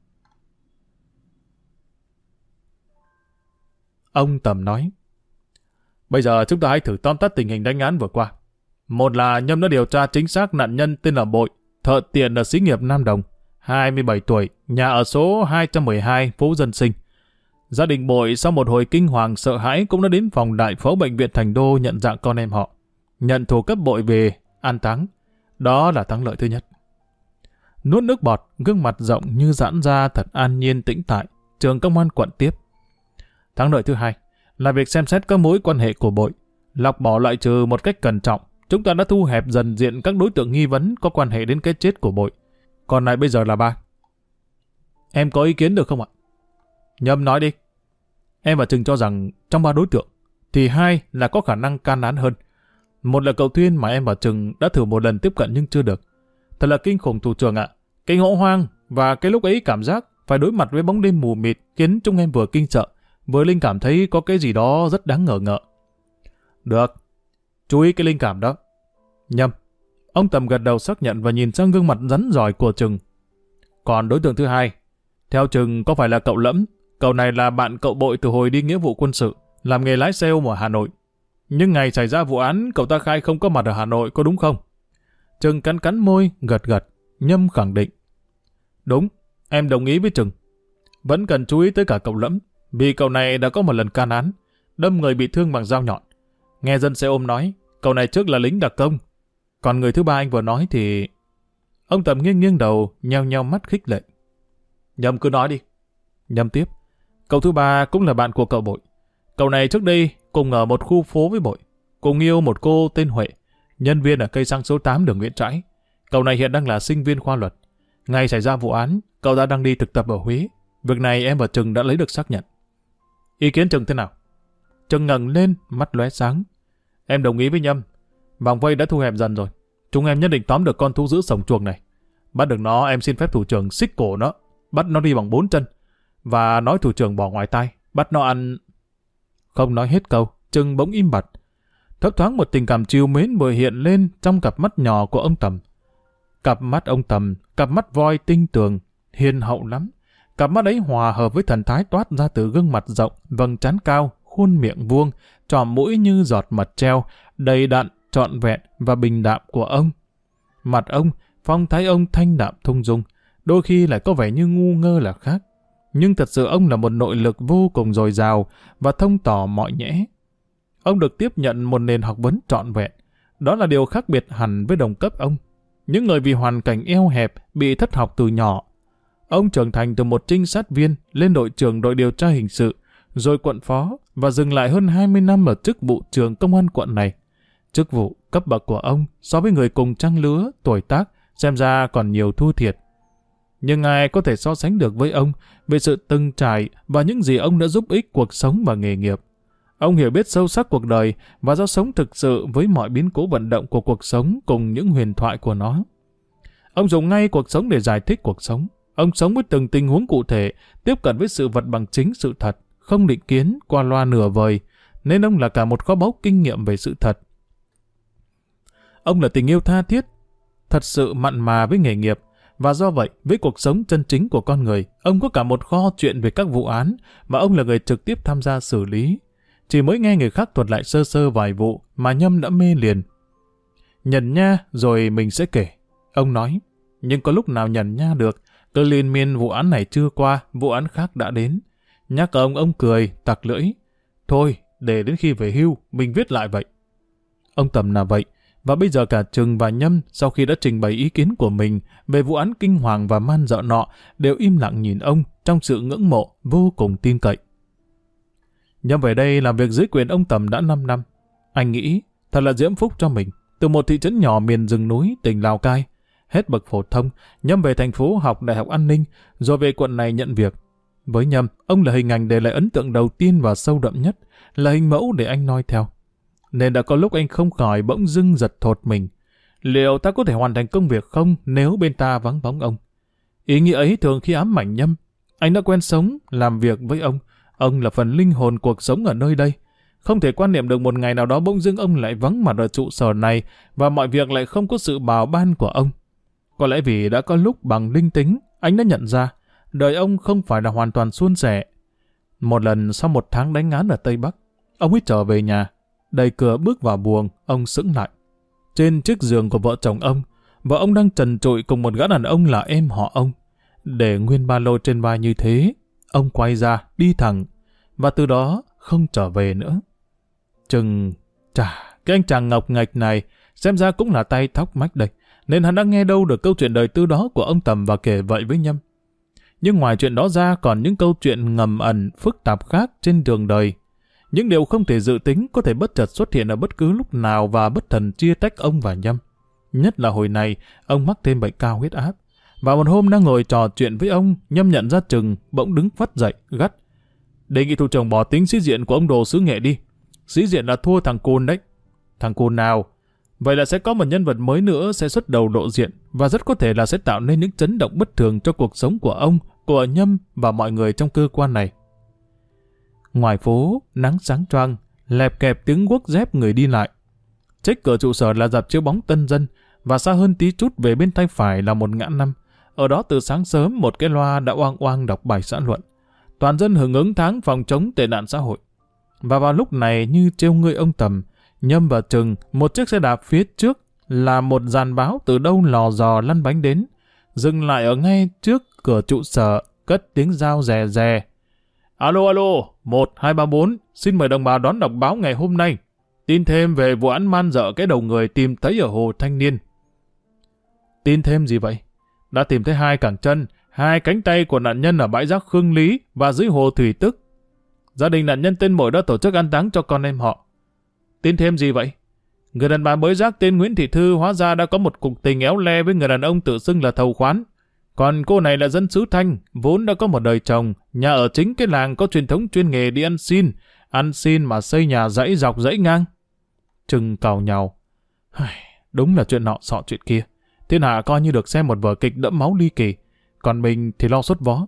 Ông Tầm nói, bây giờ chúng ta hãy thử tóm tắt tình hình đánh án vừa qua. Một là Nhâm đã điều tra chính xác nạn nhân tên là Bội, thợ tiện ở xí nghiệp Nam Đồng, hai mươi bảy tuổi, nhà ở số hai trăm mười hai, phố Dân Sinh. Gia đình Bội sau một hồi kinh hoàng sợ hãi cũng đã đến phòng đại phẫu bệnh viện Thành Đô nhận dạng con em họ, nhận thủ cấp Bội về an táng. Đó là thắng lợi thứ nhất. Nuốt nước bọt, gương mặt rộng như giãn ra thật an nhiên tĩnh tại, Trưởng công an quận tiếp. Thắng lợi thứ hai là việc xem xét các mối quan hệ của Bội, lọc bỏ loại trừ một cách cẩn trọng. Chúng ta đã thu hẹp dần diện các đối tượng nghi vấn có quan hệ đến cái chết của Bội. Còn lại bây giờ là ba. Em có ý kiến được không ạ? Nhâm nói đi. Em và Trừng cho rằng trong ba đối tượng, thì hai là có khả năng can án hơn. Một là cậu Thuyên mà em và Trừng đã thử một lần tiếp cận nhưng chưa được. Thật là kinh khủng thủ trưởng ạ. Cái ngõ hoang và cái lúc ấy cảm giác phải đối mặt với bóng đêm mù mịt khiến chúng em vừa kinh sợ, vừa linh cảm thấy có cái gì đó rất đáng ngờ ngợ. Được, chú ý cái linh cảm đó. Nhâm. Ông Tầm gật đầu xác nhận và nhìn sang gương mặt rắn rỏi của Trừng. Còn đối tượng thứ hai, theo Trừng có phải là cậu Lẫm? Cậu này là bạn cậu Bội từ hồi đi nghĩa vụ quân sự, làm nghề lái xe ôm ở Hà Nội. Nhưng ngày xảy ra vụ án, cậu ta khai không có mặt ở Hà Nội, có đúng không? Trừng cắn cắn môi, gật gật. Nhâm khẳng định. Đúng, em đồng ý với Trừng. Vẫn cần chú ý tới cả cậu Lẫm, vì cậu này đã có một lần can án, đâm người bị thương bằng dao nhọn. Nghe dân xe ôm nói, cậu này trước là lính đặc công. Còn người thứ ba anh vừa nói thì... Ông Tầm nghiêng nghiêng đầu, nheo nheo mắt khích lệ. Nhâm cứ nói đi. Nhâm tiếp. Cậu thứ ba cũng là bạn của cậu Bội. Cậu này trước đây cùng ở một khu phố với Bội, cùng yêu một cô tên Huệ, nhân viên ở cây xăng số tám đường Nguyễn Trãi. Cậu này hiện đang là sinh viên khoa luật. Ngày xảy ra vụ án, cậu ta đang đi thực tập ở Huế. Việc này em và Trừng đã lấy được xác nhận. Ý kiến Trừng thế nào? Trừng ngẩng lên, mắt lóe sáng. Em đồng ý với Nhâm. Vòng vây đã thu hẹp dần rồi. Chúng em nhất định tóm được con thú dữ sổng chuồng này. Bắt được nó, em xin phép thủ trưởng xích cổ nó, bắt nó đi bằng bốn chân. Và nói thủ trưởng bỏ ngoài tai, bắt nó ăn... Không nói hết câu, Trừng bỗng im bặt. Thấp thoáng một tình cảm trìu mến vừa hiện lên trong cặp mắt nhỏ của ông Tầm. Cặp mắt ông Tầm, cặp mắt voi tinh tường, hiền hậu lắm. Cặp mắt ấy hòa hợp với thần thái toát ra từ gương mặt rộng, vầng trán cao, khuôn miệng vuông, tròm mũi như giọt mật treo, đầy đặn, trọn vẹn và bình đạm của ông. Mặt ông, phong thái ông thanh đạm thong dong, đôi khi lại có vẻ như ngu ngơ là khác. Nhưng thật sự ông là một nội lực vô cùng dồi dào và thông tỏ mọi nhẽ. Ông được tiếp nhận một nền học vấn trọn vẹn. Đó là điều khác biệt hẳn với đồng cấp ông. Những người vì hoàn cảnh eo hẹp bị thất học từ nhỏ. Ông trưởng thành từ một trinh sát viên lên đội trưởng đội điều tra hình sự, rồi quận phó và dừng lại hơn hai mươi năm ở chức vụ trưởng công an quận này. Chức vụ cấp bậc của ông so với người cùng trang lứa, tuổi tác xem ra còn nhiều thua thiệt. Nhưng ai có thể so sánh được với ông về sự từng trải và những gì ông đã giúp ích cuộc sống và nghề nghiệp. Ông hiểu biết sâu sắc cuộc đời và do sống thực sự với mọi biến cố vận động của cuộc sống cùng những huyền thoại của nó. Ông dùng ngay cuộc sống để giải thích cuộc sống. Ông sống với từng tình huống cụ thể, tiếp cận với sự vật bằng chính sự thật, không định kiến, qua loa nửa vời, nên ông là cả một kho báu kinh nghiệm về sự thật. Ông là tình yêu tha thiết, thật sự mặn mà với nghề nghiệp, và do vậy, với cuộc sống chân chính của con người, ông có cả một kho chuyện về các vụ án mà ông là người trực tiếp tham gia xử lý. Chỉ mới nghe người khác thuật lại sơ sơ vài vụ mà Nhâm đã mê liền. Nhận nha, rồi mình sẽ kể. Ông nói, nhưng có lúc nào nhận nha được, cứ liên miên vụ án này chưa qua, vụ án khác đã đến. Nhắc ông, ông cười, tặc lưỡi. Thôi, để đến khi về hưu, mình viết lại vậy. Ông Tầm là vậy. Và bây giờ cả Trừng và Nhâm, sau khi đã trình bày ý kiến của mình về vụ án kinh hoàng và man dợ nọ, đều im lặng nhìn ông trong sự ngưỡng mộ, vô cùng tin cậy. Nhâm về đây làm việc dưới quyền ông Tầm đã năm năm. Anh nghĩ, thật là diễm phúc cho mình. Từ một thị trấn nhỏ miền rừng núi, tỉnh Lào Cai, hết bậc phổ thông, Nhâm về thành phố học Đại học An ninh, rồi về quận này nhận việc. Với Nhâm, ông là hình ảnh để lại ấn tượng đầu tiên và sâu đậm nhất, là hình mẫu để anh noi theo. Nên đã có lúc anh không khỏi bỗng dưng giật thột mình. Liệu ta có thể hoàn thành công việc không nếu bên ta vắng bóng ông? Ý nghĩa ấy thường khi ám ảnh Nhâm. Anh đã quen sống, làm việc với ông. Ông là phần linh hồn cuộc sống ở nơi đây. Không thể quan niệm được một ngày nào đó bỗng dưng ông lại vắng mặt ở trụ sở này và mọi việc lại không có sự bào ban của ông. Có lẽ vì đã có lúc bằng linh tính, anh đã nhận ra đời ông không phải là hoàn toàn suôn sẻ. Một lần sau một tháng đánh án ở Tây Bắc, ông ấy trở về nhà. Đẩy cửa bước vào buồng, ông sững lại. Trên chiếc giường của vợ chồng ông, vợ ông đang trần trụi cùng một gã đàn ông là em họ ông. Để nguyên ba lô trên vai như thế, ông quay ra, đi thẳng, và từ đó không trở về nữa. Chừng, chà, cái anh chàng ngọc nghếch này, xem ra cũng là tay thóc mách đây, nên hắn đã nghe đâu được câu chuyện đời tư đó của ông Tầm và kể vậy với Nhâm. Nhưng ngoài chuyện đó ra còn những câu chuyện ngầm ẩn, phức tạp khác trên đường đời. Những điều không thể dự tính có thể bất chợt xuất hiện ở bất cứ lúc nào và bất thần chia tách ông và Nhâm. Nhất là hồi này, ông mắc thêm bệnh cao huyết áp. Và một hôm đang ngồi trò chuyện với ông, Nhâm nhận ra Trừng bỗng đứng phắt dậy, gắt. Đề nghị thủ trưởng bỏ tính sĩ diện của ông đồ xứ Nghệ đi. Sĩ diện là thua thằng Côn đấy. Thằng Côn nào? Vậy là sẽ có một nhân vật mới nữa sẽ xuất đầu lộ diện và rất có thể là sẽ tạo nên những chấn động bất thường cho cuộc sống của ông, của Nhâm và mọi người trong cơ quan này. Ngoài phố, nắng sáng choang, lẹp kẹp tiếng guốc dép người đi lại. Trách cửa trụ sở là dạp chiếu bóng Tân Dân và xa hơn tí chút về bên tay phải là một ngã năm. Ở đó từ sáng sớm một cái loa đã oang oang đọc bài xã luận. Toàn dân hưởng ứng tháng phòng chống tệ nạn xã hội. Và vào lúc này như trêu ngươi ông Tầm, Nhâm và Trừng, một chiếc xe đạp phía trước là một dàn báo từ đâu lò dò lăn bánh đến, dừng lại ở ngay trước cửa trụ sở, cất tiếng rao rè rè. Alo alo, một hai ba bốn, xin mời đồng bào đón đọc báo ngày hôm nay. Tin thêm về vụ án man dợ cái đầu người tìm thấy ở Hồ Thanh Niên. Tin thêm gì vậy? Đã tìm thấy hai cẳng chân, hai cánh tay của nạn nhân ở bãi rác Khương Lý và dưới hồ Thủy Tức. Gia đình nạn nhân tên Mội đã tổ chức an táng cho con em họ. Tin thêm gì vậy? Người đàn bà mới rác tên Nguyễn Thị Thư hóa ra đã có một cuộc tình éo le với người đàn ông tự xưng là thầu khoán. Còn cô này là dân xứ Thanh, vốn đã có một đời chồng, nhà ở chính cái làng có truyền thống chuyên nghề đi ăn xin, ăn xin mà xây nhà dãy dọc dãy ngang. Trừng càu nhàu. Đúng là chuyện nọ sọ chuyện kia. Thiên hạ coi như được xem một vở kịch đẫm máu ly kỳ, còn mình thì lo sốt vó.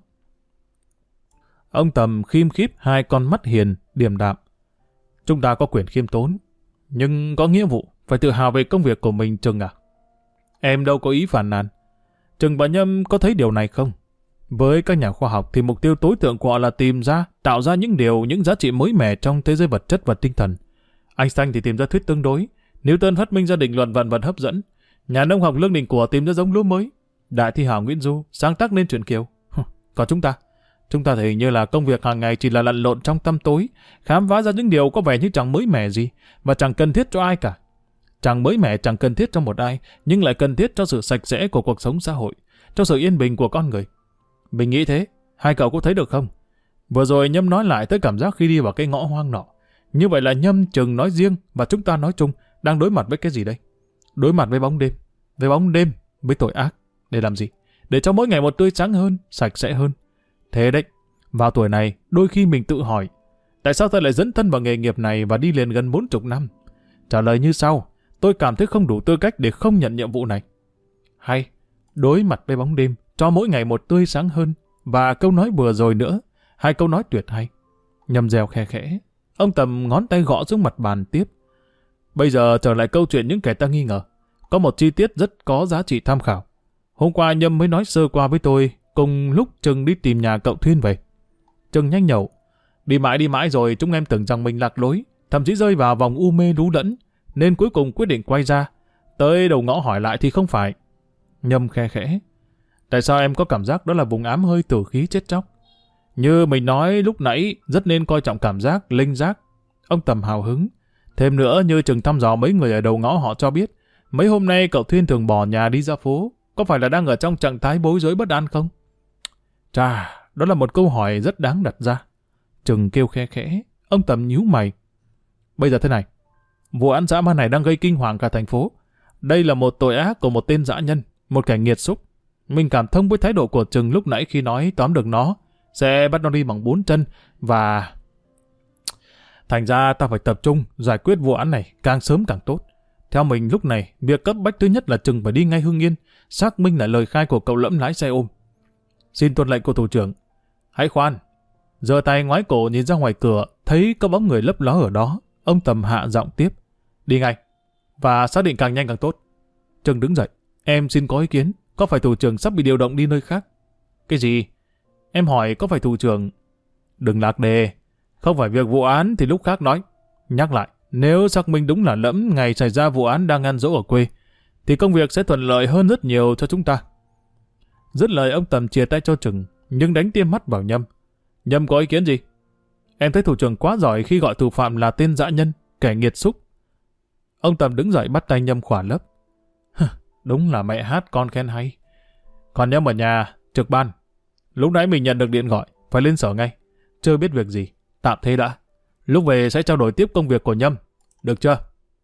Ông Tầm khiêm khiếp hai con mắt hiền, điềm đạm. Chúng ta có quyền khiêm tốn, nhưng có nghĩa vụ phải tự hào về công việc của mình, Trừng à. Em đâu có ý phản nàn. Trừng và Nhâm có thấy điều này không? Với các nhà khoa học thì mục tiêu tối thượng của họ là tìm ra, tạo ra những điều, những giá trị mới mẻ trong thế giới vật chất và tinh thần. Einstein thì tìm ra thuyết tương đối, Newton phát minh ra định luật vạn vật hấp dẫn, nhà nông học Lương Đình Của tìm ra giống lúa mới, Đại thi hảo Nguyễn Du sáng tác nên truyện Kiều. Còn chúng ta, chúng ta thì hình như là công việc hàng ngày chỉ là lặn lộn trong tăm tối, khám phá ra những điều có vẻ như chẳng mới mẻ gì và chẳng cần thiết cho ai cả. Chẳng mới mẻ, chẳng cần thiết cho một ai, nhưng lại cần thiết cho sự sạch sẽ của cuộc sống xã hội, cho sự yên bình của con người. Mình nghĩ thế, hai cậu có thấy được không? Vừa rồi Nhâm nói lại tới cảm giác khi đi vào cái ngõ hoang nọ. Như vậy là Nhâm, Trừng nói riêng và chúng ta nói chung đang đối mặt với cái gì đây? Đối mặt với bóng đêm, với bóng đêm, với tội ác. Để làm gì? Để cho mỗi ngày một tươi sáng hơn, sạch sẽ hơn. Thế đấy, vào tuổi này, đôi khi mình tự hỏi, tại sao ta lại dẫn thân vào nghề nghiệp này và đi liền gần bốn chục năm? Trả lời như sau, tôi cảm thấy không đủ tư cách để không nhận nhiệm vụ này. Hay, đối mặt với bóng đêm, cho mỗi ngày một tươi sáng hơn, và câu nói vừa rồi nữa, hai câu nói tuyệt hay. Nhâm reo khe khẽ, ông Tầm ngón tay gõ xuống mặt bàn tiếp. Bây giờ trở lại câu chuyện những kẻ ta nghi ngờ. Có một chi tiết rất có giá trị tham khảo. Hôm qua Nhâm mới nói sơ qua với tôi, cùng lúc Trừng đi tìm nhà cậu Thuyên về. Trừng nhanh nhẩu. Đi mãi đi mãi rồi chúng em tưởng rằng mình lạc lối, thậm chí rơi vào vòng u mê lú lẫn, nên cuối cùng quyết định quay ra. Tới đầu ngõ hỏi lại thì không phải. Nhâm khe khẽ. Tại sao em có cảm giác đó là vùng ám hơi tử khí chết chóc? Như mình nói lúc nãy, rất nên coi trọng cảm giác, linh giác. Ông Tầm hào hứng. Thêm nữa, như Trừng thăm dò mấy người ở đầu ngõ họ cho biết, mấy hôm nay cậu Thuyên thường bỏ nhà đi ra phố, có phải là đang ở trong trạng thái bối rối bất an không? Chà, đó là một câu hỏi rất đáng đặt ra. Trừng kêu khe khẽ, ông Tầm nhíu mày. Bây giờ thế này, vụ án dã man này đang gây kinh hoàng cả thành phố. Đây là một tội ác của một tên dã nhân, một kẻ nghiệt xúc. Mình cảm thông với thái độ của Trừng lúc nãy khi nói tóm được nó, sẽ bắt nó đi bằng bốn chân và... Thành ra ta phải tập trung giải quyết vụ án này càng sớm càng tốt. Theo mình lúc này, việc cấp bách thứ nhất là Trừng phải đi ngay Hưng Yên, xác minh lại lời khai của cậu Lẫm lái xe ôm. Xin tuân lệnh của thủ trưởng. Hãy khoan. Giơ tay ngoái cổ nhìn ra ngoài cửa, thấy có bóng người lấp ló ở đó. Ông Tầm hạ giọng tiếp. Đi ngay. Và xác định càng nhanh càng tốt. Trừng đứng dậy. Em xin có ý kiến. Có phải thủ trưởng sắp bị điều động đi nơi khác? Cái gì? Em hỏi có phải thủ trưởng... Đừng lạc đề. Không phải việc vụ án thì lúc khác nói. Nhắc lại, nếu xác minh đúng là Lẫm ngày xảy ra vụ án đang ăn dỗ ở quê, thì công việc sẽ thuận lợi hơn rất nhiều cho chúng ta. Dứt lời ông Tầm chia tay cho Trừng, nhưng đánh tiêm mắt vào Nhâm. Nhâm có ý kiến gì? Em thấy thủ trưởng quá giỏi khi gọi thủ phạm là tên dã nhân, kẻ nghiệt xúc. Ông Tầm đứng dậy bắt tay Nhâm khỏa lấp. Đúng là mẹ hát con khen hay. Còn Nhâm ở nhà, trực ban. Lúc nãy mình nhận được điện gọi, phải lên sở ngay. Chưa biết việc gì, tạm thế đã. Lúc về sẽ trao đổi tiếp công việc của Nhâm. Được chưa?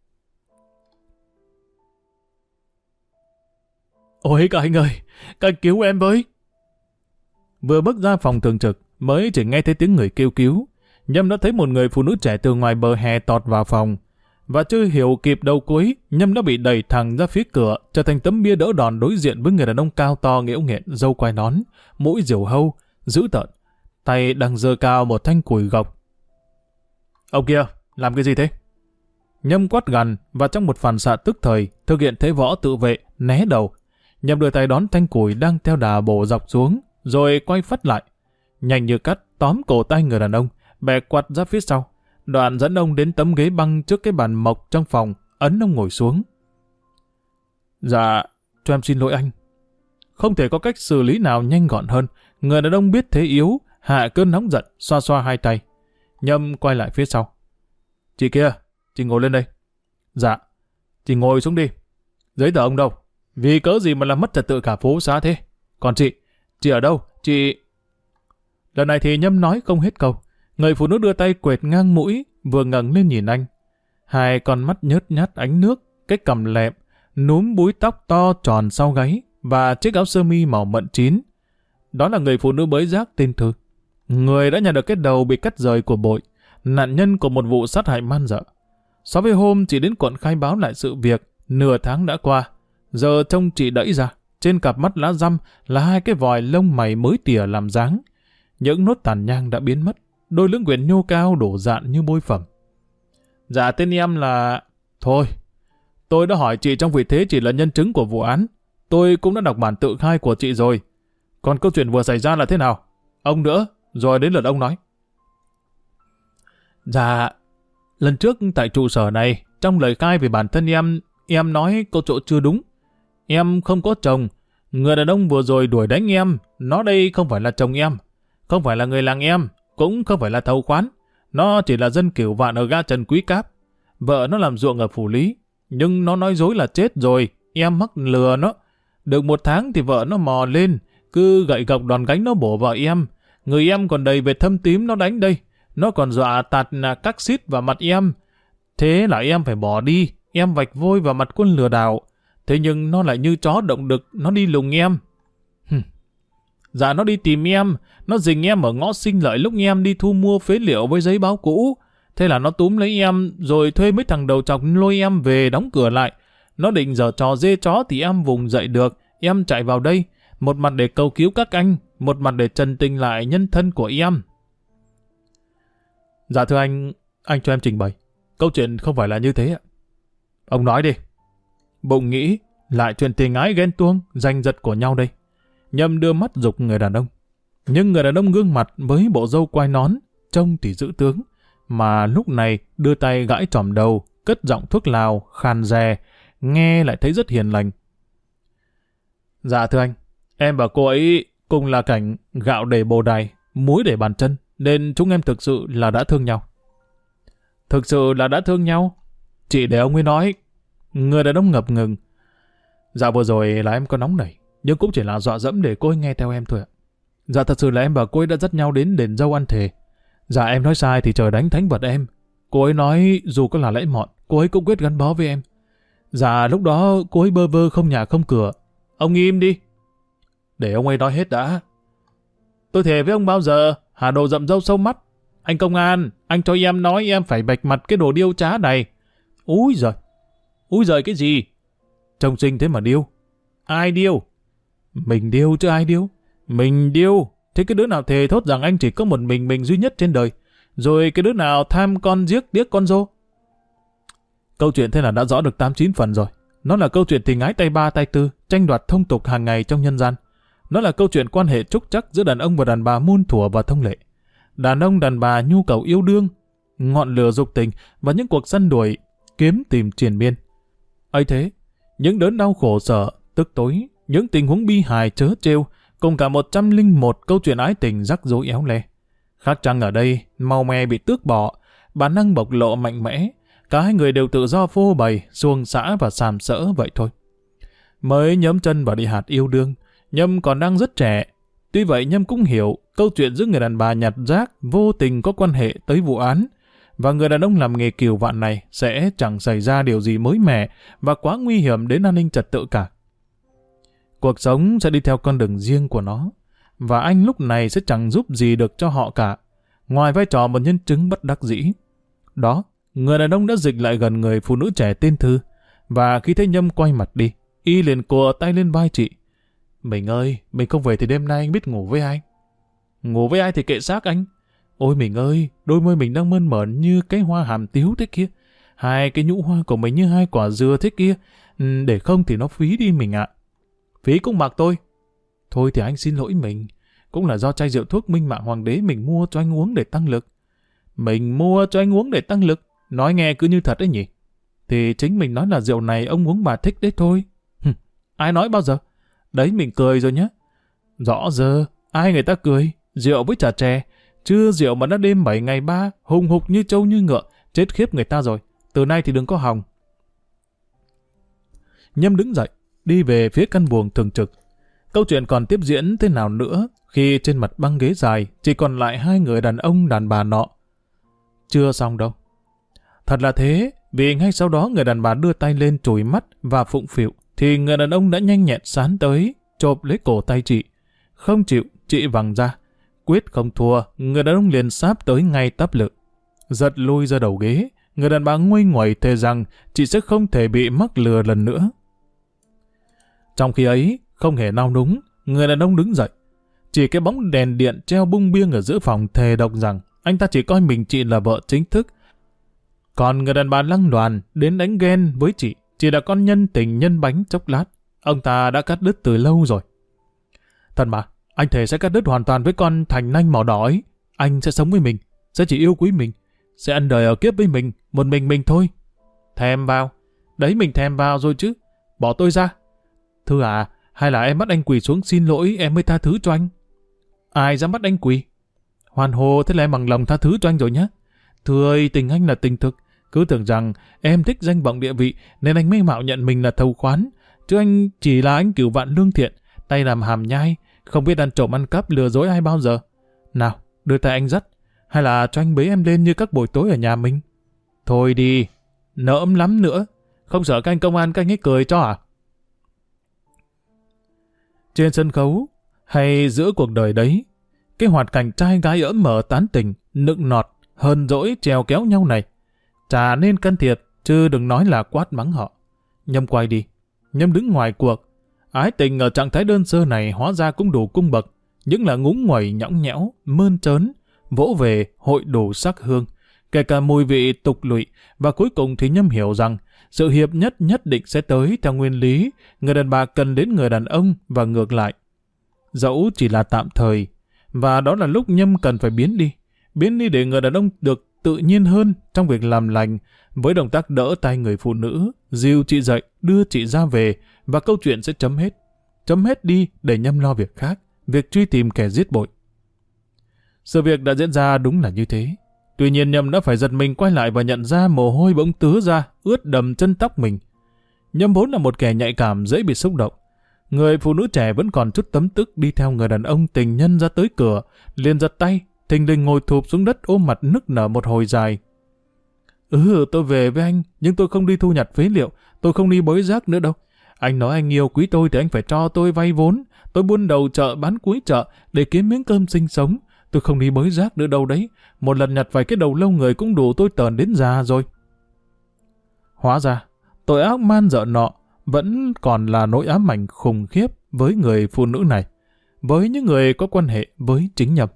Ôi các anh ơi, các cứu em với. Vừa bước ra phòng thường trực, mới chỉ nghe thấy tiếng người kêu cứu. Nhâm đã thấy một người phụ nữ trẻ từ ngoài bờ hè tọt vào phòng. Và chưa hiểu kịp đầu cuối, Nhâm đã bị đẩy thẳng ra phía cửa, trở thành tấm bia đỡ đòn đối diện với người đàn ông cao to nghễu nghện, râu quai nón, mũi diều hâu, dữ tợn, tay đang giơ cao một thanh củi gộc. Ông kia, làm cái gì thế? Nhâm quát gằn và trong một phản xạ tức thời thực hiện thế võ tự vệ, né đầu. Nhâm đưa tay đón thanh củi đang theo đà bổ dọc xuống, rồi quay phắt lại, nhanh như cắt tóm cổ tay người đàn ông, bẻ quạt ra phía sau. Đoạn dẫn ông đến tấm ghế băng trước cái bàn mộc trong phòng, ấn ông ngồi xuống. Dạ, cho em xin lỗi anh. Không thể có cách xử lý nào nhanh gọn hơn. Người đàn ông biết thế yếu, hạ cơn nóng giận, xoa xoa hai tay. Nhâm quay lại phía sau. Chị kia, chị ngồi lên đây. Dạ, chị ngồi xuống đi. Giấy tờ ông đâu? Vì cớ gì mà làm mất trật tự cả phố xá thế? Còn chị, chị ở đâu? Chị... Lần này thì Nhâm nói không hết câu. Người phụ nữ đưa tay quệt ngang mũi, vừa ngẩng lên nhìn anh. Hai con mắt nhớt nhát ánh nước, cái cằm lẹm, núm búi tóc to tròn sau gáy và chiếc áo sơ mi màu mận chín. Đó là người phụ nữ bới rác tên Thư. Người đã nhận được cái đầu bị cắt rời của bội, nạn nhân của một vụ sát hại man dợ. So với hôm chị đến quận khai báo lại sự việc, nửa tháng đã qua. Giờ trông chị đẫy ra, trên cặp mắt lá răm là hai cái vòi lông mày mới tỉa làm dáng. Những nốt tàn nhang đã biến mất, đôi lưỡng quyển nhô cao đổ dạn như bôi phẩm. Dạ tên em là... Thôi, tôi đã hỏi chị trong vị thế chỉ là nhân chứng của vụ án. Tôi cũng đã đọc bản tự khai của chị rồi. Còn câu chuyện vừa xảy ra là thế nào? Ông nữa, rồi đến lượt ông nói. Dạ, lần trước tại trụ sở này, trong lời khai về bản thân em, em nói câu chỗ chưa đúng. Em không có chồng. Người đàn ông vừa rồi đuổi đánh em, nó đây không phải là chồng em, không phải là người làng em, cũng không phải là thầu khoán. Nó chỉ là dân kiểu vạn ở ga Trần Quý Cáp. Vợ nó làm ruộng ở Phủ Lý, nhưng nó nói dối là chết rồi, em mắc lừa nó. Được một tháng thì vợ nó mò lên, cứ gậy gộc đòn gánh nó bổ vào em. Người em còn đầy vệt thâm tím nó đánh đây. Nó còn dọa tạt các xít vào mặt em. Thế là em phải bỏ đi, em vạch vôi vào mặt quân lừa đảo. Thế nhưng nó lại như chó động đực, nó đi lùng em. Hừm. Dạ nó đi tìm em, nó rình em ở ngõ Sinh Lợi lúc em đi thu mua phế liệu với giấy báo cũ. Thế là nó túm lấy em, rồi thuê mấy thằng đầu trọc lôi em về đóng cửa lại. Nó định giở trò dê chó thì em vùng dậy được, em chạy vào đây, một mặt để cầu cứu các anh, một mặt để trần tình lại nhân thân của em. Dạ thưa anh, anh cho em trình bày. Câu chuyện không phải là như thế ạ. Ông nói đi. Bụng nghĩ lại chuyện tình ái ghen tuông, giành giật của nhau đây. Nhâm đưa mắt giục người đàn ông. Nhưng người đàn ông gương mặt với bộ râu quai nón, trông thì dữ tướng, mà lúc này đưa tay gãi trỏm đầu, cất giọng thuốc lào, khàn rè, nghe lại thấy rất hiền lành. Dạ thưa anh, em và cô ấy cùng là cảnh gạo để bồ đài, muối để bàn chân, nên chúng em thực sự là đã thương nhau. Thực sự là đã thương nhau? Chị để ông ấy nói. Người đàn ông ngập ngừng. Dạ vừa rồi là em có nóng nảy, nhưng cũng chỉ là dọa dẫm để cô ấy nghe theo em thôi ạ. Dạ thật sự là em và cô ấy đã dắt nhau đến đền dâu ăn thề. Dạ em nói sai thì trời đánh thánh vật em. Cô ấy nói dù có là lẽ mọn, cô ấy cũng quyết gắn bó với em. Dạ lúc đó cô ấy bơ vơ không nhà không cửa. Ông im đi. Để ông ấy nói hết đã. Tôi thề với ông bao giờ, hà đồ rậm râu sâu mắt. Anh công an, anh cho em nói em phải bạch mặt cái đồ điêu trá này. Úi giời. Úi giời cái gì? Trông xinh thế mà điêu. Ai điêu? Mình điêu chứ ai điêu? Mình điêu. Thế cái đứa nào thề thốt rằng anh chỉ có một mình mình duy nhất trên đời. Rồi cái đứa nào tham con giết điếc con dô? Câu chuyện thế là đã rõ được tám chín phần rồi. Nó là câu chuyện tình ái tay ba tay tư, tranh đoạt thông tục hàng ngày trong nhân gian. Nó là câu chuyện quan hệ trúc trắc giữa đàn ông và đàn bà muôn thuở và thông lệ. Đàn ông đàn bà nhu cầu yêu đương, ngọn lửa dục tình và những cuộc săn đuổi, kiếm tìm triền miên. ấy thế, những đớn đau khổ sở, tức tối, những tình huống bi hài trớ trêu, cùng cả một trăm linh một câu chuyện ái tình rắc rối éo le. Khác chăng ở đây, màu mè bị tước bỏ, bản năng bộc lộ mạnh mẽ, cả hai người đều tự do phô bày, xuồng xã và sàm sỡ vậy thôi. Mới nhấm chân vào địa hạt yêu đương, Nhâm còn đang rất trẻ. Tuy vậy Nhâm cũng hiểu câu chuyện giữa người đàn bà nhặt rác vô tình có quan hệ tới vụ án, và người đàn ông làm nghề kiều vạn này sẽ chẳng xảy ra điều gì mới mẻ và quá nguy hiểm đến an ninh trật tự cả. Cuộc sống sẽ đi theo con đường riêng của nó, và anh lúc này sẽ chẳng giúp gì được cho họ cả. ngoài vai trò một nhân chứng bất đắc dĩ. Đó, người đàn ông đã dịch lại gần người phụ nữ trẻ tên Thư, và khi thấy Nhâm quay mặt đi, y liền cùa tay lên vai chị. Mình ơi, mình không về thì đêm nay anh biết ngủ với ai? Ngủ với ai thì kệ xác anh. Ôi mình ơi, đôi môi mình đang mơn mởn như cái hoa hàm tiếu thế kia. Hai cái nhũ hoa của mình như hai quả dừa thế kia. Ừ, để không thì nó phí đi mình ạ. Phí cũng mặc tôi. Thôi thì anh xin lỗi mình. Cũng là do chai rượu thuốc Minh Mạng Hoàng đế mình mua cho anh uống để tăng lực. Mình mua cho anh uống để tăng lực. Nói nghe cứ như thật đấy nhỉ. Thì chính mình nói là rượu này ông uống bà thích đấy thôi. Hừm, ai nói bao giờ? Đấy mình cười rồi nhá. Rõ giờ, ai người ta cười? Rượu với trà chè. Chưa rượu mà đã đêm bảy ngày ba, hùng hục như trâu như ngựa, chết khiếp người ta rồi. Từ nay thì đừng có hòng. Nhâm đứng dậy, đi về phía căn buồng thường trực. Câu chuyện còn tiếp diễn thế nào nữa khi trên mặt băng ghế dài chỉ còn lại hai người đàn ông đàn bà nọ. Chưa xong đâu. Thật là thế, vì ngay sau đó người đàn bà đưa tay lên chùi mắt và phụng phịu, thì người đàn ông đã nhanh nhẹn sán tới, chộp lấy cổ tay chị. Không chịu, chị vằng ra. Quyết không thua, người đàn ông liền sáp tới ngay tắp lự. Giật lui ra đầu ghế, người đàn bà nguây nguẩy thề rằng chị sẽ không thể bị mắc lừa lần nữa. Trong khi ấy, không hề nao núng, người đàn ông đứng dậy. Chỉ cái bóng đèn điện treo bung biêng ở giữa phòng thề độc rằng anh ta chỉ coi mình chị là vợ chính thức. Còn người đàn bà lăng loàn đến đánh ghen với chị chỉ là con nhân tình nhân bánh chốc lát. Ông ta đã cắt đứt từ lâu rồi. Thật mà, anh thề sẽ cắt đứt hoàn toàn với con thành nanh màu đỏ ấy. Anh sẽ sống với mình, sẽ chỉ yêu quý mình, sẽ ăn đời ở kiếp với mình, một mình mình thôi. Thèm vào, đấy mình thèm vào rồi chứ. Bỏ tôi ra. Thư à, hay là em bắt anh quỳ xuống xin lỗi em mới tha thứ cho anh? Ai dám bắt anh quỳ? Hoàn hồ thế là em bằng lòng tha thứ cho anh rồi nhé. Thưa ơi, tình anh là tình thực. Cứ tưởng rằng em thích danh vọng địa vị nên anh mới mạo nhận mình là thầu khoán. Chứ anh chỉ là anh cửu vạn lương thiện, tay làm hàm nhai, không biết ăn trộm ăn cắp lừa dối ai bao giờ. Nào, đưa tay anh dắt, hay là cho anh bế em lên như các buổi tối ở nhà mình? Thôi đi, nỡm lắm nữa. Không sợ các anh công an các anh ấy cười cho à? Trên sân khấu, hay giữa cuộc đời đấy, cái hoạt cảnh trai gái ỡm mở tán tình, nựng nọt, hờn dỗi trèo kéo nhau này, chả nên can thiệp, chứ đừng nói là quát mắng họ. Nhâm quay đi, Nhâm đứng ngoài cuộc. Ái tình ở trạng thái đơn sơ này hóa ra cũng đủ cung bậc, những là ngúng nguẩy nhõng nhẽo, mơn trớn, vỗ về hội đủ sắc hương, kể cả mùi vị tục lụy, và cuối cùng thì Nhâm hiểu rằng sự hiệp nhất nhất định sẽ tới theo nguyên lý, người đàn bà cần đến người đàn ông và ngược lại. Dẫu chỉ là tạm thời, và đó là lúc Nhâm cần phải biến đi, biến đi để người đàn ông được tự nhiên hơn trong việc làm lành, với động tác đỡ tay người phụ nữ, dìu chị dậy, đưa chị ra về, và câu chuyện sẽ chấm hết. Chấm hết đi để Nhâm lo việc khác, việc truy tìm kẻ giết bội. Sự việc đã diễn ra đúng là như thế. Tuy nhiên Nhâm đã phải giật mình quay lại và nhận ra mồ hôi bỗng tứa ra, ướt đầm chân tóc mình. Nhâm vốn là một kẻ nhạy cảm, dễ bị xúc động. Người phụ nữ trẻ vẫn còn chút tấm tức đi theo người đàn ông tình nhân ra tới cửa, liền giật tay, thình lình ngồi thụp xuống đất ôm mặt nức nở một hồi dài. Ừ, tôi về với anh, nhưng tôi không đi thu nhặt phế liệu, tôi không đi bới rác nữa đâu. Anh nói anh yêu quý tôi thì anh phải cho tôi vay vốn. Tôi buôn đầu chợ bán cuối chợ để kiếm miếng cơm sinh sống. Tôi không đi bới rác nữa đâu đấy. Một lần nhặt vài cái đầu lâu người cũng đủ tôi tờn đến già rồi. Hóa ra, tội ác man dợ nọ vẫn còn là nỗi ám ảnh khủng khiếp với người phụ nữ này, với những người có quan hệ với chính Nhâm.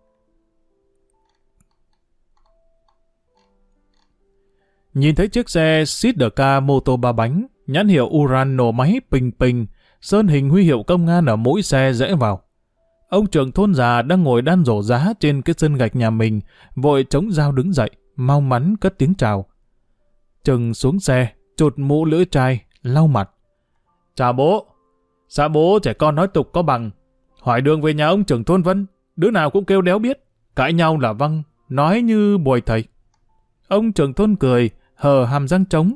Nhìn thấy chiếc xe Sidecar mô tô ba bánh, nhãn hiệu Uran nổ máy pình pình, sơn hình huy hiệu công an ở mũi xe rẽ vào. Ông trưởng thôn già đang ngồi đan rổ giá trên cái sân gạch nhà mình, vội chống dao đứng dậy, mau mắn cất tiếng chào. Trừng xuống xe, chụt mũ lưỡi trai, lau mặt. Chào bố. Dạ bố, trẻ con nói tục có bằng. Hỏi đường về nhà ông trưởng thôn Vân, đứa nào cũng kêu đéo biết. Cãi nhau là văng, nói như bồi thầy. Ông trưởng thôn cười, hờ hàm răng trống.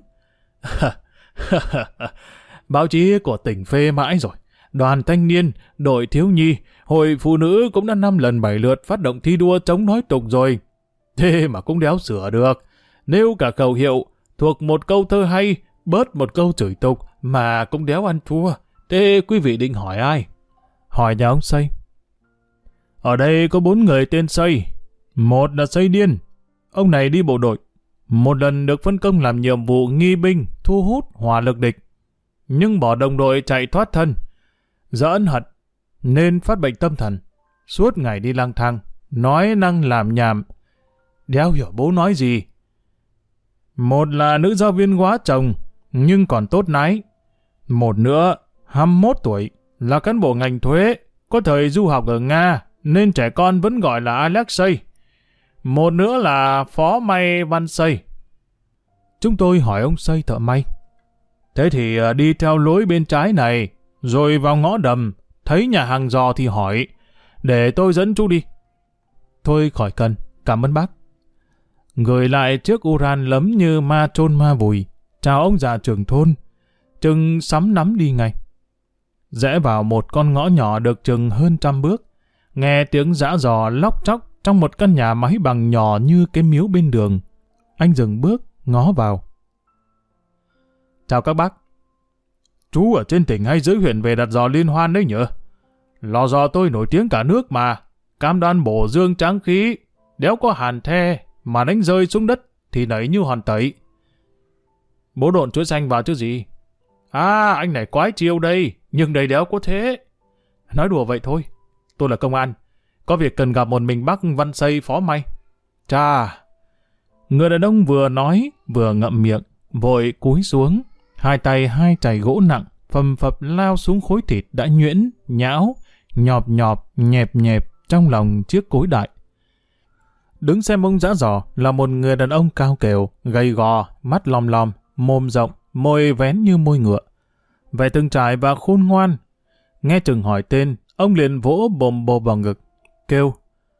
Báo chí của tỉnh phê mãi rồi. Đoàn thanh niên, đội thiếu nhi, hội phụ nữ cũng đã năm lần bảy lượt phát động thi đua chống nói tục rồi. Thế mà cũng đéo sửa được. Nêu cả khẩu hiệu, thuộc một câu thơ hay, bớt một câu chửi tục mà cũng đéo ăn thua. Thế quý vị định hỏi ai? Hỏi nhà ông Xây. Ở đây có bốn người tên Xây. Một là xây điên, ông này đi bộ đội, một lần được phân công làm nhiệm vụ nghi binh thu hút hỏa lực địch, nhưng bỏ đồng đội chạy thoát thân, giờ ân hận nên phát bệnh tâm thần, suốt ngày đi lang thang, nói năng làm nhảm, đéo hiểu bố nói gì. Một là nữ giáo viên quá chồng, nhưng còn tốt nái. Một nữa, hai mươi mốt tuổi, là cán bộ ngành thuế, có thời du học ở Nga, nên trẻ con vẫn gọi là Alexei. Một nữa là Phó May Văn Xây. Chúng tôi hỏi ông Xây thợ may. Thế thì đi theo lối bên trái này, rồi vào ngõ đầm, thấy nhà hàng giò thì hỏi, để tôi dẫn chú đi. Thôi khỏi cần, cảm ơn bác. Gửi lại chiếc Uran lấm như ma trôn ma vùi, chào ông già trưởng thôn, chừng sắm nắm đi ngay. Rẽ vào một con ngõ nhỏ được chừng hơn trăm bước, nghe tiếng giã giò lóc chóc trong một căn nhà máy bằng nhỏ như cái miếu bên đường. Anh dừng bước, ngó vào. Chào các bác. Chú ở trên tỉnh hay dưới huyện về đặt giò liên hoan đấy nhở? Lò giò tôi nổi tiếng cả nước mà, cam đoan bổ dương tráng khí, đéo có hàn the, mà đánh rơi xuống đất thì nảy như hòn tẩy. Bố độn chuối xanh vào chứ gì? À, anh này quái chiêu đây, nhưng đây đéo có thế. Nói đùa vậy thôi, tôi là công an, có việc cần gặp một mình bác Văn Xây phó may. Chà! Người đàn ông vừa nói, vừa ngậm miệng, vội cúi xuống, hai tay hai chày gỗ nặng, phầm phập lao xuống khối thịt đã nhuyễn, nhão, nhọp nhọp, nhẹp nhẹp trong lòng chiếc cối đại. Đứng xem ông giã giò là một người đàn ông cao kèo, gầy gò, mắt lom lom, mồm rộng, môi vén như môi ngựa. Vẻ từng trải và khôn ngoan. Nghe chừng hỏi tên, ông liền vỗ bồm bồm vào ngực, kêu: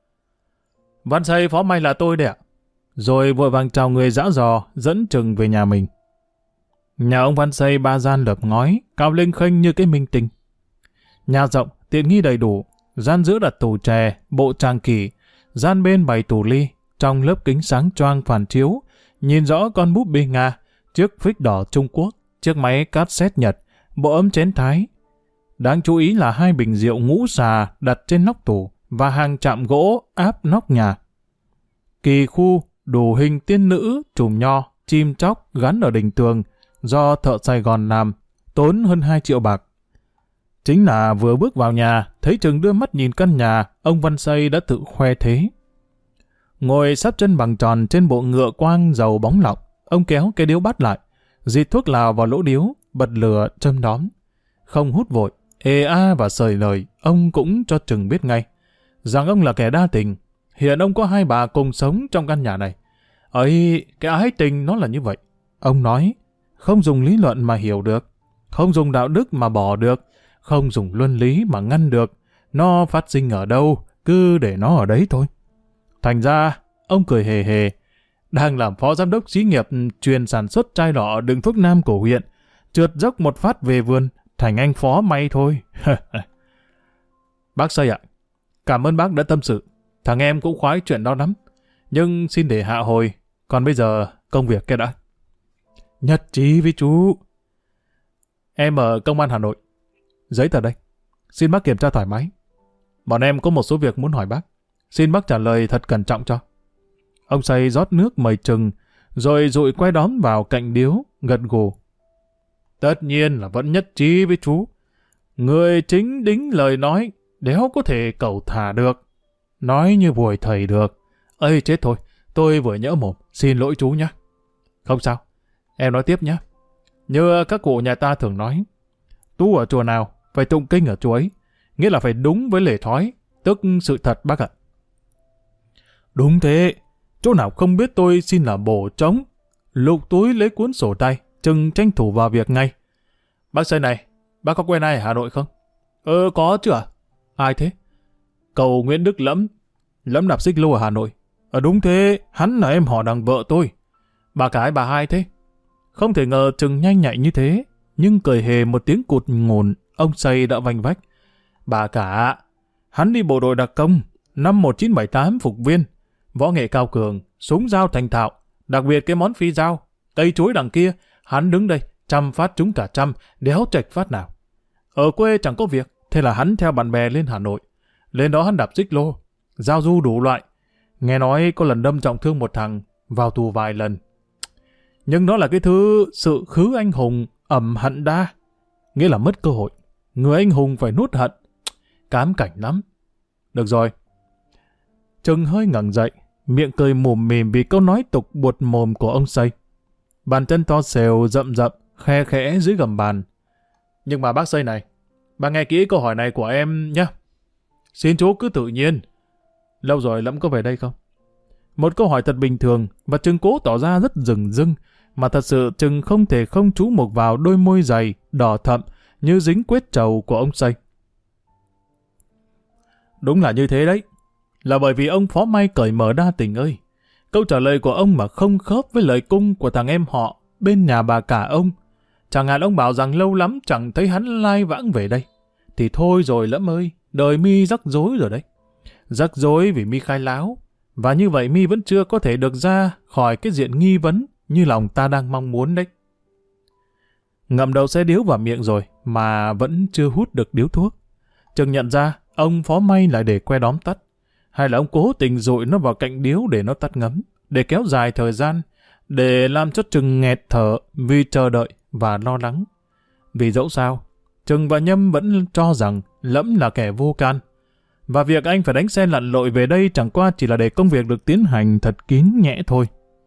Văn Xây phó may là tôi đấy ạ. Rồi vội vàng chào người giã giò, dẫn chừng về nhà mình. Nhà ông Văn Xây ba gian lợp ngói, cao lênh khênh như cái minh tinh. Nhà rộng, tiện nghi đầy đủ, gian giữa đặt tủ chè, bộ trang kỷ, gian bên bày tủ ly, trong lớp kính sáng choang phản chiếu, nhìn rõ con búp bê Nga, chiếc phích đỏ Trung Quốc, chiếc máy cassette Nhật, bộ ấm chén Thái. Đáng chú ý là hai bình rượu ngũ xà đặt trên nóc tủ và hàng chạm gỗ áp nóc nhà. Kỳ khu đủ hình tiên nữ, chùm nho, chim chóc gắn ở đỉnh tường do thợ Sài Gòn làm, tốn hơn hai triệu bạc. Chính là vừa bước vào nhà, thấy chừng đưa mắt nhìn căn nhà, ông Văn Xây đã tự khoe thế. Ngồi sắp chân bằng tròn trên bộ ngựa quang dầu bóng lọc, ông kéo cái điếu bắt lại, dịt thuốc lào vào lỗ điếu, bật lửa châm đóm. Không hút vội, ê a và sời lời, ông cũng cho chừng biết ngay rằng ông là kẻ đa tình. Hiện ông có hai bà cùng sống trong căn nhà này. Ấy, cái ái tình nó là như vậy. Ông nói, không dùng lý luận mà hiểu được, không dùng đạo đức mà bỏ được, không dùng luân lý mà ngăn được. Nó phát sinh ở đâu, cứ để nó ở đấy thôi. Thành ra, ông cười hề hề, đang làm phó giám đốc xí nghiệp truyền sản xuất chai lọ đựng thuốc nam của huyện, trượt dốc một phát về vườn, thành anh phó may thôi. Bác Xây ạ, cảm ơn bác đã tâm sự. Thằng em cũng khoái chuyện đó lắm. Nhưng xin để hạ hồi, còn bây giờ công việc kia đã. Nhất trí với chú. Em ở công an Hà Nội. Giấy tờ đây. Xin bác kiểm tra thoải mái. Bọn em có một số việc muốn hỏi bác. Xin bác trả lời thật cẩn trọng cho. Ông Xây rót nước mời chừng, rồi dụi quay đóm vào cạnh điếu, gật gù. Tất nhiên là vẫn nhất trí với chú. Người chính đính lời nói, đéo có thể cẩu thả được. Nói như buổi thầy được. Ây chết thôi, tôi vừa nhỡ mồm, xin lỗi chú nhé. Không sao, em nói tiếp nhé. Như các cụ nhà ta thường nói, tu ở chùa nào, phải tụng kinh ở chùa ấy, nghĩa là phải đúng với lễ thói, tức sự thật bác ạ. Đúng thế, chỗ nào không biết tôi xin là bổ trống, lục túi lấy cuốn sổ tay, chừng tranh thủ vào việc ngay. Bác Xây này, bác có quen ai ở Hà Nội không? Ờ, có chứ ạ. Ai thế? Cậu Nguyễn Đức Lẫm, Lẫm đạp xích lô ở Hà Nội. Ờ đúng thế, hắn là em họ đằng vợ tôi. Bà cái bà hai thế. Không thể ngờ chừng nhanh nhạy như thế, nhưng cười hề một tiếng cụt ngồn, ông Xây đã vành vách. Bà cả, hắn đi bộ đội đặc công, năm một nghìn chín trăm bảy mươi tám phục viên, võ nghệ cao cường, súng dao thành thạo, đặc biệt cái món phi dao, cây chuối đằng kia, hắn đứng đây, trăm phát trúng cả trăm, đéo chệch phát nào. Ở quê chẳng có việc, thế là hắn theo bạn bè lên Hà Nội. Lên đó hắn đạp xích lô, giao du đủ loại. Nghe nói có lần đâm trọng thương một thằng, vào tù vài lần. Nhưng đó là cái thứ sự khứ anh hùng ẩm hận đa. Nghĩa là mất cơ hội. Người anh hùng phải nuốt hận. Cám cảnh lắm. Được rồi. Trừng hơi ngẩng dậy, miệng cười mồm mềm vì câu nói tục buột mồm của ông Xây. Bàn chân to xèo rậm rậm, khe khẽ dưới gầm bàn. Nhưng mà bác Xây này, bà nghe kỹ câu hỏi này của em nhé. Xin chú cứ tự nhiên. Lâu rồi Lẫm có về đây không? Một câu hỏi thật bình thường, và Trừng cố tỏ ra rất rừng rưng, mà thật sự Trừng không thể không chú mục vào đôi môi dày, đỏ thẫm như dính quết trầu của ông Xây. Đúng là như thế đấy. Là bởi vì ông Phó May cởi mở đa tình ơi. Câu trả lời của ông mà không khớp với lời cung của thằng em họ bên nhà bà cả ông. Chẳng hạn ông bảo rằng lâu lắm chẳng thấy hắn lai vãng về đây. Thì thôi rồi Lẫm ơi, đời mi rắc rối rồi đấy. Rắc rối vì mi khai láo. Và như vậy mi vẫn chưa có thể được ra khỏi cái diện nghi vấn như lòng ta đang mong muốn đấy. Ngậm đầu xe điếu vào miệng rồi mà vẫn chưa hút được điếu thuốc. Trừng nhận ra ông Phó May lại để que đóm tắt. Hay là ông cố tình dội nó vào cạnh điếu để nó tắt ngấm, để kéo dài thời gian, để làm cho Trừng nghẹt thở vì chờ đợi và lo lắng. Vì dẫu sao, Trừng và Nhâm vẫn cho rằng Lẫm là kẻ vô can. Và việc anh phải đánh xe lặn lội về đây chẳng qua chỉ là để công việc được tiến hành thật kín nhẽ thôi.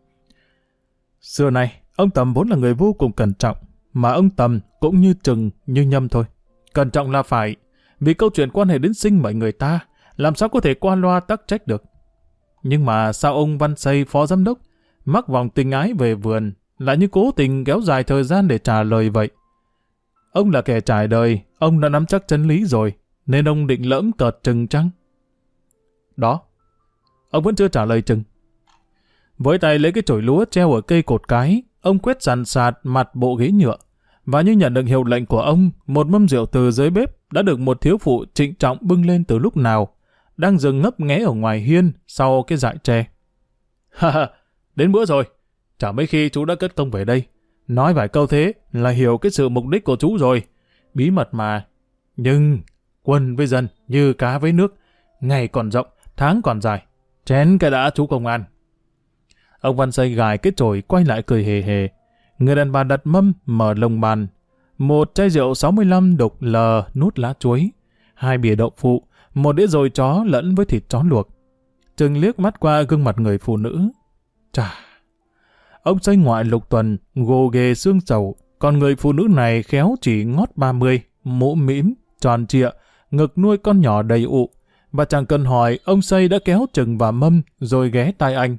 Xưa nay, ông Tầm vốn là người vô cùng cẩn trọng, mà ông Tầm cũng như Trừng như Nhâm thôi. Cẩn trọng là phải, vì câu chuyện quan hệ đến sinh mệnh người ta, làm sao có thể qua loa tắc trách được. Nhưng mà sao ông Văn Xây phó giám đốc mắc vòng tình ái về vườn lại như cố tình kéo dài thời gian để trả lời vậy? Ông là kẻ trải đời, ông đã nắm chắc chân lý rồi, nên ông định lỡm cợt Trừng chăng? Đó, ông vẫn chưa trả lời Trừng. Với tay lấy cái chổi lúa treo ở cây cột cái, ông quét sàn sạt mặt bộ ghế nhựa, và như nhận được hiệu lệnh của ông, một mâm rượu từ dưới bếp đã được một thiếu phụ trịnh trọng bưng lên từ lúc nào, đang dừng ngấp nghé ở ngoài hiên sau cái dại tre. Ha ha, đến bữa rồi, chả mấy khi chú đã cất công về đây. Nói vài câu thế là hiểu cái sự mục đích của chú rồi. Bí mật mà. Nhưng quân với dân như cá với nước, ngày còn rộng, tháng còn dài. Chén cái đã chú công an. Ông Văn Xây gài cái chổi quay lại cười hề hề. Người đàn bà đặt mâm mở lồng bàn. Một chai rượu sáu mươi lăm đục lờ nút lá chuối, hai bìa đậu phụ, một đĩa dồi chó lẫn với thịt chó luộc. Trừng liếc mắt qua gương mặt người phụ nữ. Chà! Ông Xây ngoại lục tuần, gồ ghề xương sầu, còn người phụ nữ này khéo chỉ ngót ba mươi, mũ mĩm, tròn trịa, ngực nuôi con nhỏ đầy ụ, và chẳng cần hỏi, ông Xây đã kéo Trừng vào mâm rồi ghé tai anh.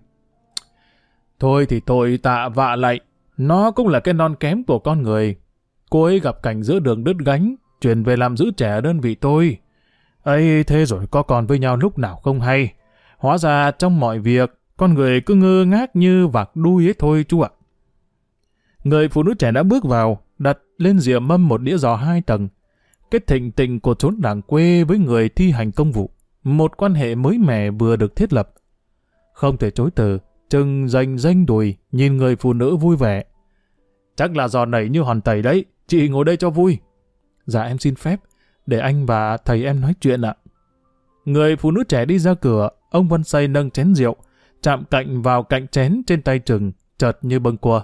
Thôi thì tội tạ vạ lạy, nó cũng là cái non kém của con người. Cô ấy gặp cảnh giữa đường đứt gánh, chuyển về làm giữ trẻ ở đơn vị tôi. Ấy thế rồi có con với nhau lúc nào không hay. Hóa ra trong mọi việc, con người cứ ngơ ngác như vạc đuôi ấy thôi chú ạ. Người phụ nữ trẻ đã bước vào, đặt lên rìa mâm một đĩa giò hai tầng. Cái thịnh tình của chốn làng quê với người thi hành công vụ, một quan hệ mới mẻ vừa được thiết lập. Không thể chối từ, Trừng rành ranh đùi, nhìn người phụ nữ vui vẻ. Chắc là giò nảy như hòn tẩy đấy, chị ngồi đây cho vui. Dạ em xin phép, để anh và thầy em nói chuyện ạ. Người phụ nữ trẻ đi ra cửa, ông Văn Xây nâng chén rượu, chạm cạnh vào cạnh chén trên tay Trừng, chợt như bâng quơ.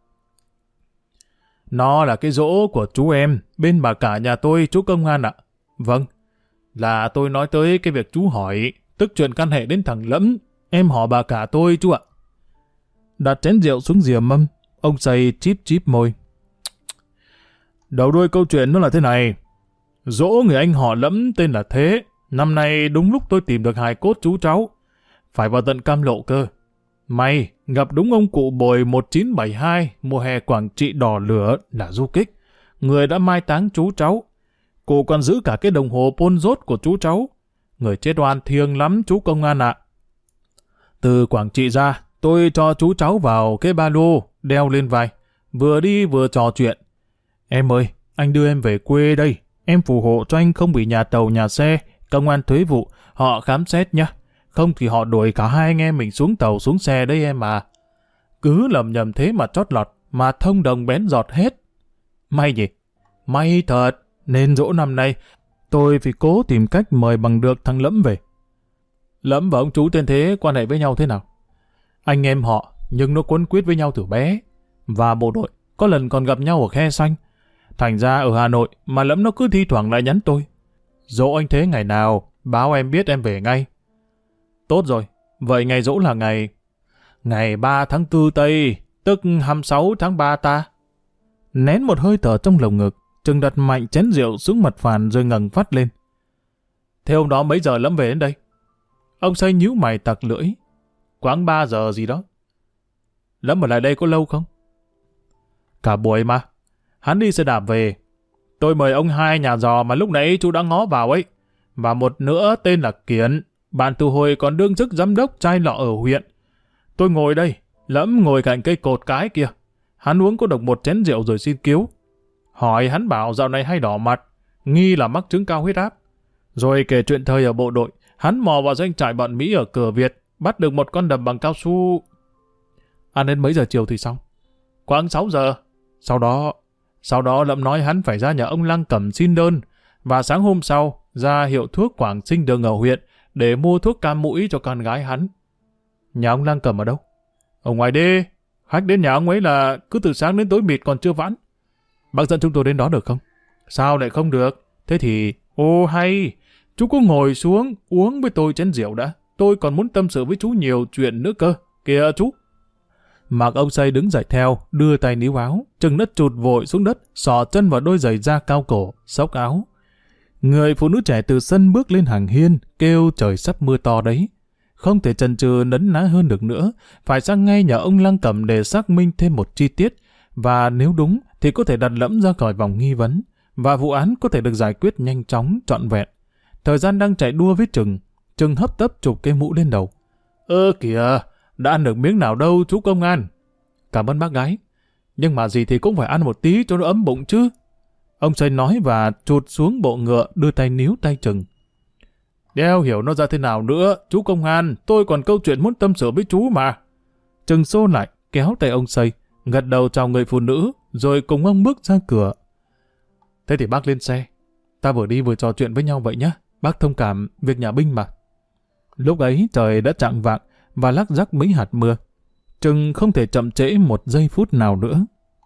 Nó là cái giỗ của chú em, bên bà cả nhà tôi, chú công an ạ. Vâng, là tôi nói tới cái việc chú hỏi, tức chuyện căn hệ đến thằng Lẫm, em họ bà cả tôi chú ạ. Đặt chén rượu xuống rìa mâm, ông Xây chíp chíp môi. Đầu đuôi câu chuyện nó là thế này. Dỗ người anh họ Lẫm tên là Thế, năm nay đúng lúc tôi tìm được hài cốt chú cháu. Phải vào tận Cam Lộ cơ. May, gặp đúng ông cụ Bồi một chín bảy hai, mùa hè Quảng Trị đỏ lửa là du kích. Người đã mai táng chú cháu. Cụ còn giữ cả cái đồng hồ pôn rốt của chú cháu. Người chết oan thiêng lắm chú công an ạ. Từ Quảng Trị ra, tôi cho chú cháu vào cái ba lô, đeo lên vai. Vừa đi vừa trò chuyện. Em ơi, anh đưa em về quê đây. Em phù hộ cho anh không bị nhà tàu nhà xe, công an thuế vụ, họ khám xét nhá. Không thì họ đuổi cả hai anh em mình xuống tàu xuống xe đấy em à. Cứ lầm nhầm thế mà chót lọt, mà thông đồng bén giọt hết. May nhỉ? May thật, nên dỗ năm nay tôi phải cố tìm cách mời bằng được thằng Lẫm về. Lẫm và ông chú tên Thế quan hệ với nhau thế nào? Anh em họ, nhưng nó quấn quýt với nhau từ bé. Và bộ đội, có lần còn gặp nhau ở Khe Xanh. Thành ra ở Hà Nội mà Lẫm nó cứ thi thoảng lại nhắn tôi. Dỗ anh Thế ngày nào, báo em biết em về ngay. Tốt rồi, vậy ngày dỗ là ngày... Ngày ba tháng tư Tây, tức hai mươi sáu tháng ba ta. Nén một hơi thở trong lồng ngực, Trừng đặt mạnh chén rượu xuống mặt phàn rồi ngẩng phát lên. Thế hôm đó mấy giờ Lẫm về đến đây? Ông Xây nhíu mày tặc lưỡi. Khoảng ba giờ gì đó. Lẫm ở lại đây có lâu không? Cả buổi mà. Hắn đi xe đạp về. Tôi mời ông hai nhà giò mà lúc nãy chú đã ngó vào ấy. Và một nữa tên là Kiển. Bạn từ hồi còn đương chức giám đốc chai lọ ở huyện. Tôi ngồi đây, Lẫm ngồi cạnh cây cột cái kia. Hắn uống có độc một chén rượu rồi xin cứu. Hỏi hắn bảo dạo này hay đỏ mặt, nghi là mắc chứng cao huyết áp. Rồi kể chuyện thời ở bộ đội, hắn mò vào doanh trại bọn Mỹ ở Cửa Việt, bắt được một con đầm bằng cao su. Ăn đến mấy giờ chiều thì xong? Khoảng sáu giờ. Sau đó, sau đó Lẫm nói hắn phải ra nhà ông Lăng Cẩm xin đơn, và sáng hôm sau ra hiệu thuốc Quảng Sinh Đường ở huyện để mua thuốc cam mũi cho con gái hắn. Nhà ông Lăng Cẩm ở đâu? Ở ngoài đê. Khách đến nhà ông ấy là cứ từ sáng đến tối mịt còn chưa vãn. Bác dẫn chúng tôi đến đó được không? Sao lại không được? Thế thì... Ô hay! Chú cứ ngồi xuống uống với tôi chén rượu đã. Tôi còn muốn tâm sự với chú nhiều chuyện nữa cơ. Kìa chú! Mạc ông Xây đứng dậy theo, đưa tay níu áo. Trừng đất chụt vội xuống đất, xỏ chân vào đôi giày da cao cổ, xốc áo. Người phụ nữ trẻ từ sân bước lên hàng hiên, kêu trời sắp mưa to đấy. Không thể chần chừ nấn ná hơn được nữa, phải sang ngay nhà ông Lăng Cẩm để xác minh thêm một chi tiết, và nếu đúng thì có thể đặt Lẫm ra khỏi vòng nghi vấn, và vụ án có thể được giải quyết nhanh chóng, trọn vẹn. Thời gian đang chạy đua với Trừng. Trừng hấp tấp chụp cái mũ lên đầu. Ơ kìa, đã ăn được miếng nào đâu chú công an. Cảm ơn bác gái, nhưng mà gì thì cũng phải ăn một tí cho nó ấm bụng chứ. Ông Xây nói và chụt xuống bộ ngựa, đưa tay níu tay Trừng. Đeo hiểu nó ra thế nào nữa, chú công an, tôi còn câu chuyện muốn tâm sự với chú mà. Trừng xô lại, kéo tay ông Xây, gật đầu chào người phụ nữ, rồi cùng ông bước ra cửa. Thế thì bác lên xe, ta vừa đi vừa trò chuyện với nhau vậy nhé, bác thông cảm việc nhà binh mà. Lúc ấy trời đã chạng vạng và lắc rắc mấy hạt mưa. Trừng không thể chậm trễ một giây phút nào nữa.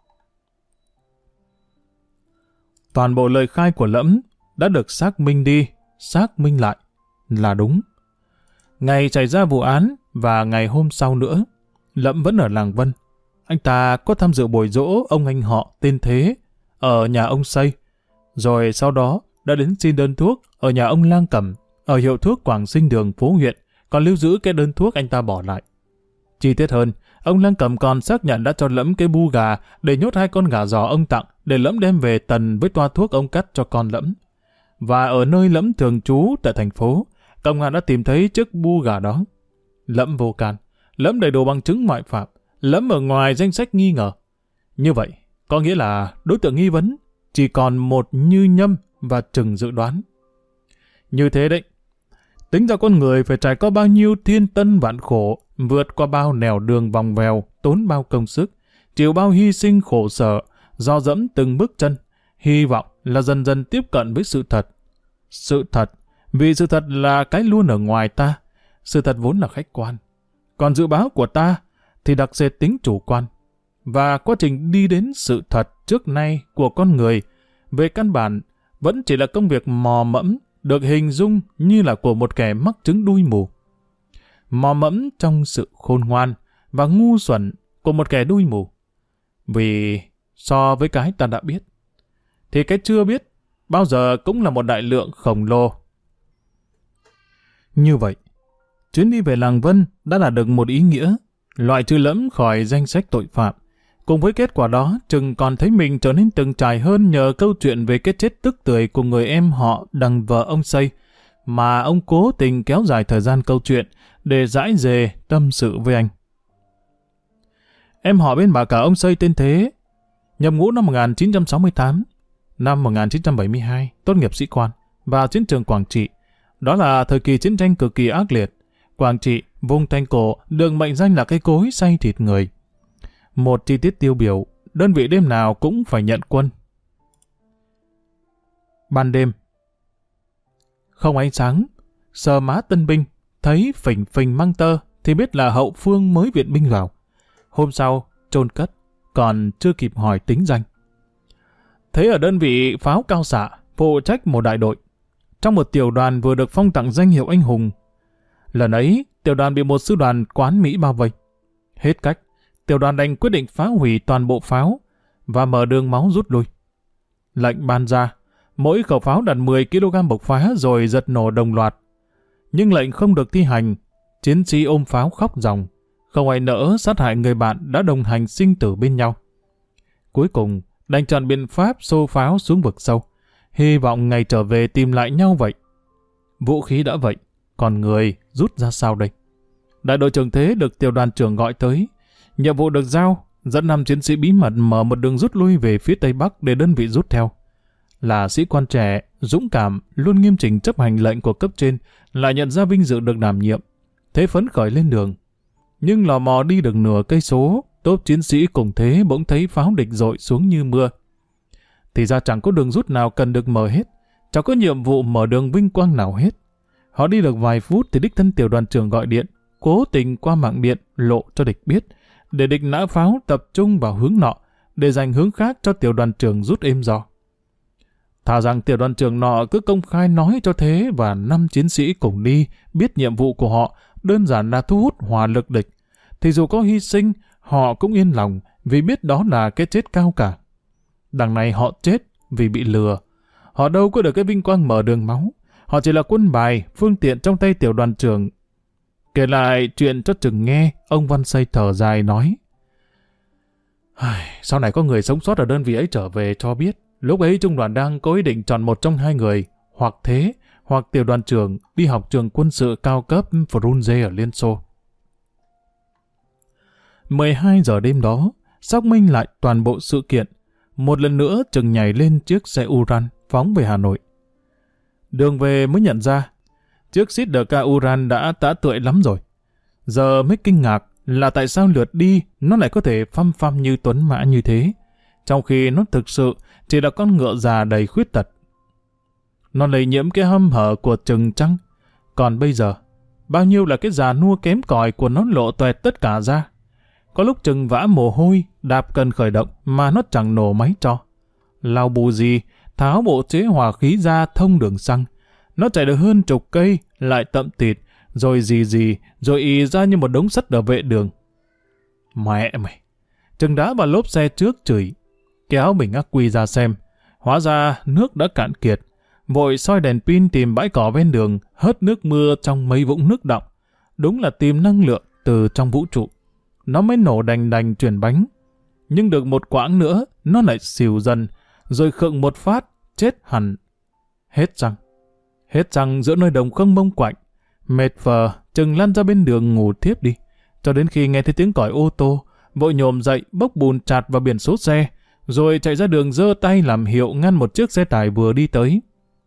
Toàn bộ lời khai của Lẫm đã được xác minh đi, xác minh lại là đúng. Ngày xảy ra vụ án và ngày hôm sau nữa, Lẫm vẫn ở làng Vân. Anh ta có tham dự buổi giỗ ông anh họ tên Thế ở nhà ông Xây, rồi sau đó đã đến xin đơn thuốc ở nhà ông Lang Cẩm ở hiệu thuốc Quảng Sinh Đường phố huyện, còn lưu giữ cái đơn thuốc anh ta bỏ lại. Chi tiết hơn, ông Lang Cẩm còn xác nhận đã cho Lẫm cái bu gà để nhốt hai con gà giò ông tặng để Lẫm đem về tần với toa thuốc ông cắt cho con Lẫm. Và ở nơi Lẫm thường trú tại thành phố, công an đã tìm thấy chiếc bu gà đó. Lẫm vô can, Lẫm đầy đủ bằng chứng ngoại phạm, Lẫm ở ngoài danh sách nghi ngờ. Như vậy, có nghĩa là đối tượng nghi vấn chỉ còn một Như Nhâm và Trừng dự đoán. Như thế đấy, tính ra con người phải trải qua bao nhiêu thiên tân vạn khổ, vượt qua bao nẻo đường vòng vèo, tốn bao công sức, chịu bao hy sinh khổ sở, do dẫm từng bước chân, hy vọng là dần dần tiếp cận với sự thật. Sự thật, vì sự thật là cái luôn ở ngoài ta, sự thật vốn là khách quan. Còn dự báo của ta thì đặc sệt tính chủ quan. Và quá trình đi đến sự thật trước nay của con người, về căn bản, vẫn chỉ là công việc mò mẫm, được hình dung như là của một kẻ mắc chứng đuôi mù. Mò mẫm trong sự khôn ngoan và ngu xuẩn của một kẻ đuôi mù. Vì so với cái ta đã biết, thì cái chưa biết bao giờ cũng là một đại lượng khổng lồ. Như vậy, chuyến đi về làng Vân đã là được một ý nghĩa, loại trừ Lẫm khỏi danh sách tội phạm. Cùng với kết quả đó, Trừng còn thấy mình trở nên từng trải hơn nhờ câu chuyện về cái chết tức tưởi của người em họ đằng vợ ông Xây, mà ông cố tình kéo dài thời gian câu chuyện để dãi dề tâm sự với anh. Em họ bên bà cả ông Xây tên Thế, nhập ngũ năm một nghìn chín trăm sáu mươi tám, năm một nghìn chín trăm bảy mươi hai, tốt nghiệp sĩ quan, vào chiến trường Quảng Trị. Đó là thời kỳ chiến tranh cực kỳ ác liệt. Quảng Trị, vùng Thành Cổ, được mệnh danh là cái cối xay thịt người. Một chi tiết tiêu biểu, đơn vị đêm nào cũng phải nhận quân. Ban đêm, không ánh sáng, sờ má tân binh, thấy phình phình măng tơ thì biết là hậu phương mới viện binh vào. Hôm sau, chôn cất, còn chưa kịp hỏi tính danh. Thế ở đơn vị pháo cao xạ, phụ trách một đại đội. Trong một tiểu đoàn vừa được phong tặng danh hiệu anh hùng. Lần ấy, tiểu đoàn bị một sư đoàn quán Mỹ bao vây. Hết cách, tiểu đoàn đành quyết định phá hủy toàn bộ pháo và mở đường máu rút lui. Lệnh ban ra, mỗi khẩu pháo đặt mười ki lô gam bộc phá rồi giật nổ đồng loạt. Nhưng lệnh không được thi hành, chiến sĩ ôm pháo khóc ròng, không ai nỡ sát hại người bạn đã đồng hành sinh tử bên nhau. Cuối cùng, đành chọn biện pháp xô pháo xuống vực sâu, hy vọng ngày trở về tìm lại nhau vậy. Vũ khí đã vậy, còn người rút ra sao đây? Đại đội trưởng Thế được tiểu đoàn trưởng gọi tới, nhiệm vụ được giao, dẫn năm chiến sĩ bí mật mở một đường rút lui về phía Tây Bắc để đơn vị rút theo. Là sĩ quan trẻ, dũng cảm, luôn nghiêm chỉnh chấp hành lệnh của cấp trên, lại nhận ra vinh dự được đảm nhiệm. Thế phấn khởi lên đường. Nhưng lò mò đi được nửa cây số, tốp chiến sĩ cùng Thế bỗng thấy pháo địch dội xuống như mưa. Thì ra chẳng có đường rút nào cần được mở hết, chẳng có nhiệm vụ mở đường vinh quang nào hết. Họ đi được vài phút thì đích thân tiểu đoàn trưởng gọi điện, cố tình qua mạng điện lộ cho địch biết, để địch nã pháo tập trung vào hướng nọ, để dành hướng khác cho tiểu đoàn trưởng rút êm gió. Thà rằng tiểu đoàn trưởng nọ cứ công khai nói cho Thế và năm chiến sĩ cùng đi biết nhiệm vụ của họ đơn giản là thu hút hỏa lực địch, thì dù có hy sinh, họ cũng yên lòng vì biết đó là cái chết cao cả. Đằng này họ chết vì bị lừa. Họ đâu có được cái vinh quang mở đường máu. Họ chỉ là quân bài, phương tiện trong tay tiểu đoàn trưởng. Kể lại chuyện cho Trừng nghe, ông Văn Xây thở dài nói: sau này có người sống sót ở đơn vị ấy trở về cho biết, lúc ấy trung đoàn đang có ý định chọn một trong hai người, hoặc Thế, hoặc tiểu đoàn trưởng đi học trường quân sự cao cấp Frunze ở Liên Xô. mười hai giờ đêm đó, xác minh lại toàn bộ sự kiện. Một lần nữa Trừng nhảy lên chiếc xe Uran phóng về Hà Nội. Đường về mới nhận ra, chiếc xít đờ ca Uran đã tã tưởi lắm rồi. Giờ mới kinh ngạc là tại sao lượt đi nó lại có thể phăm phăm như tuấn mã như thế, trong khi nó thực sự chỉ là con ngựa già đầy khuyết tật. Nó lây nhiễm cái hâm hở của Trừng chăng? Còn bây giờ, bao nhiêu là cái già nua kém cỏi của nó lộ toẹt tất cả ra. Có lúc Trừng vã mồ hôi, đạp cần khởi động mà nó chẳng nổ máy cho. Lao bù gì, tháo bộ chế hòa khí ra thông đường xăng. Nó chạy được hơn chục cây, lại tậm tịt, rồi gì gì, rồi ì ra như một đống sắt ở vệ đường. Mẹ mày! Trừng đá vào lốp xe trước chửi, kéo bình ắc quy ra xem. Hóa ra nước đã cạn kiệt. Vội soi đèn pin tìm bãi cỏ ven đường, hớt nước mưa trong mấy vũng nước đọng. Đúng là tìm năng lượng từ trong vũ trụ. Nó mới nổ đành đành chuyển bánh. Nhưng được một quãng nữa, nó lại xìu dần, rồi khựng một phát, chết hẳn. Hết xăng. Hết xăng giữa nơi đồng không mông quạnh. Mệt phờ, Trừng lăn ra bên đường ngủ thiếp đi. Cho đến khi nghe thấy tiếng còi ô tô, vội nhổm dậy bốc bùn chạt vào biển số xe, rồi chạy ra đường giơ tay làm hiệu ngăn một chiếc xe tải vừa đi tới.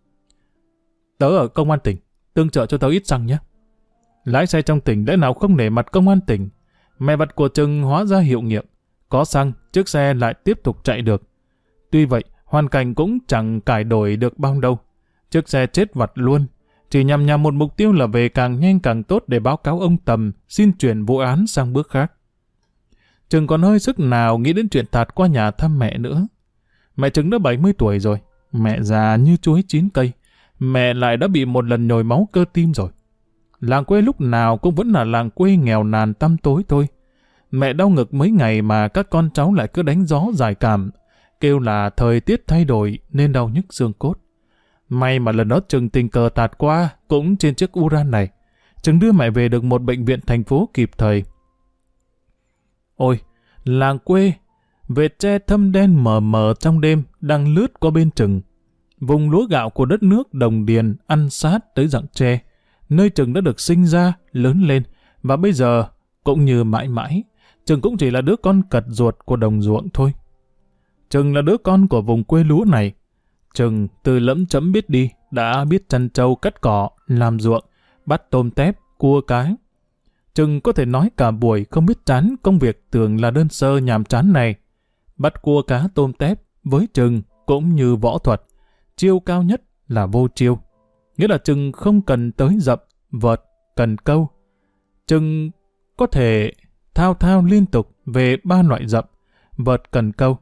Tớ ở công an tỉnh, tương trợ cho tớ ít xăng nhé. Lái xe trong tỉnh lẽ nào không nể mặt công an tỉnh. Mẹ vật của Trừng hóa ra hiệu nghiệm. Có xăng, chiếc xe lại tiếp tục chạy được. Tuy vậy, hoàn cảnh cũng chẳng cải đổi được bao đâu. Chiếc xe chết vặt luôn, chỉ nhằm nhằm một mục tiêu là về càng nhanh càng tốt để báo cáo ông Tầm xin chuyển vụ án sang bước khác. Trừng còn hơi sức nào nghĩ đến chuyện tạt qua nhà thăm mẹ nữa. Mẹ Trừng đã bảy mươi tuổi rồi, mẹ già như chuối chín cây. Mẹ lại đã bị một lần nhồi máu cơ tim rồi. Làng quê lúc nào cũng vẫn là làng quê nghèo nàn tăm tối thôi. Mẹ đau ngực mấy ngày mà các con cháu lại cứ đánh gió giải cảm, kêu là thời tiết thay đổi nên đau nhức xương cốt. May mà lần đó Trừng tình cờ tạt qua cũng trên chiếc Uran này. Trừng đưa mẹ về được một bệnh viện thành phố kịp thời. Ôi, làng quê, vệt tre thâm đen mờ mờ trong đêm đang lướt qua bên Trừng. Vùng lúa gạo của đất nước Đồng Điền ăn sát tới rặng tre, nơi Trừng đã được sinh ra, lớn lên, và bây giờ, cũng như mãi mãi, Trừng cũng chỉ là đứa con cật ruột của đồng ruộng thôi. Trừng là đứa con của vùng quê lúa này. Trừng từ lẫm chấm biết đi, đã biết chăn trâu cắt cỏ, làm ruộng, bắt tôm tép, cua cái. Trừng có thể nói cả buổi không biết chán công việc tưởng là đơn sơ nhàm chán này. Bắt cua cá tôm tép với Trừng cũng như võ thuật. Chiêu cao nhất là vô chiêu. Nghĩa là Trừng không cần tới dập, vợt, cần câu. Trừng có thể thao thao liên tục về ba loại dậm, vợt cần câu.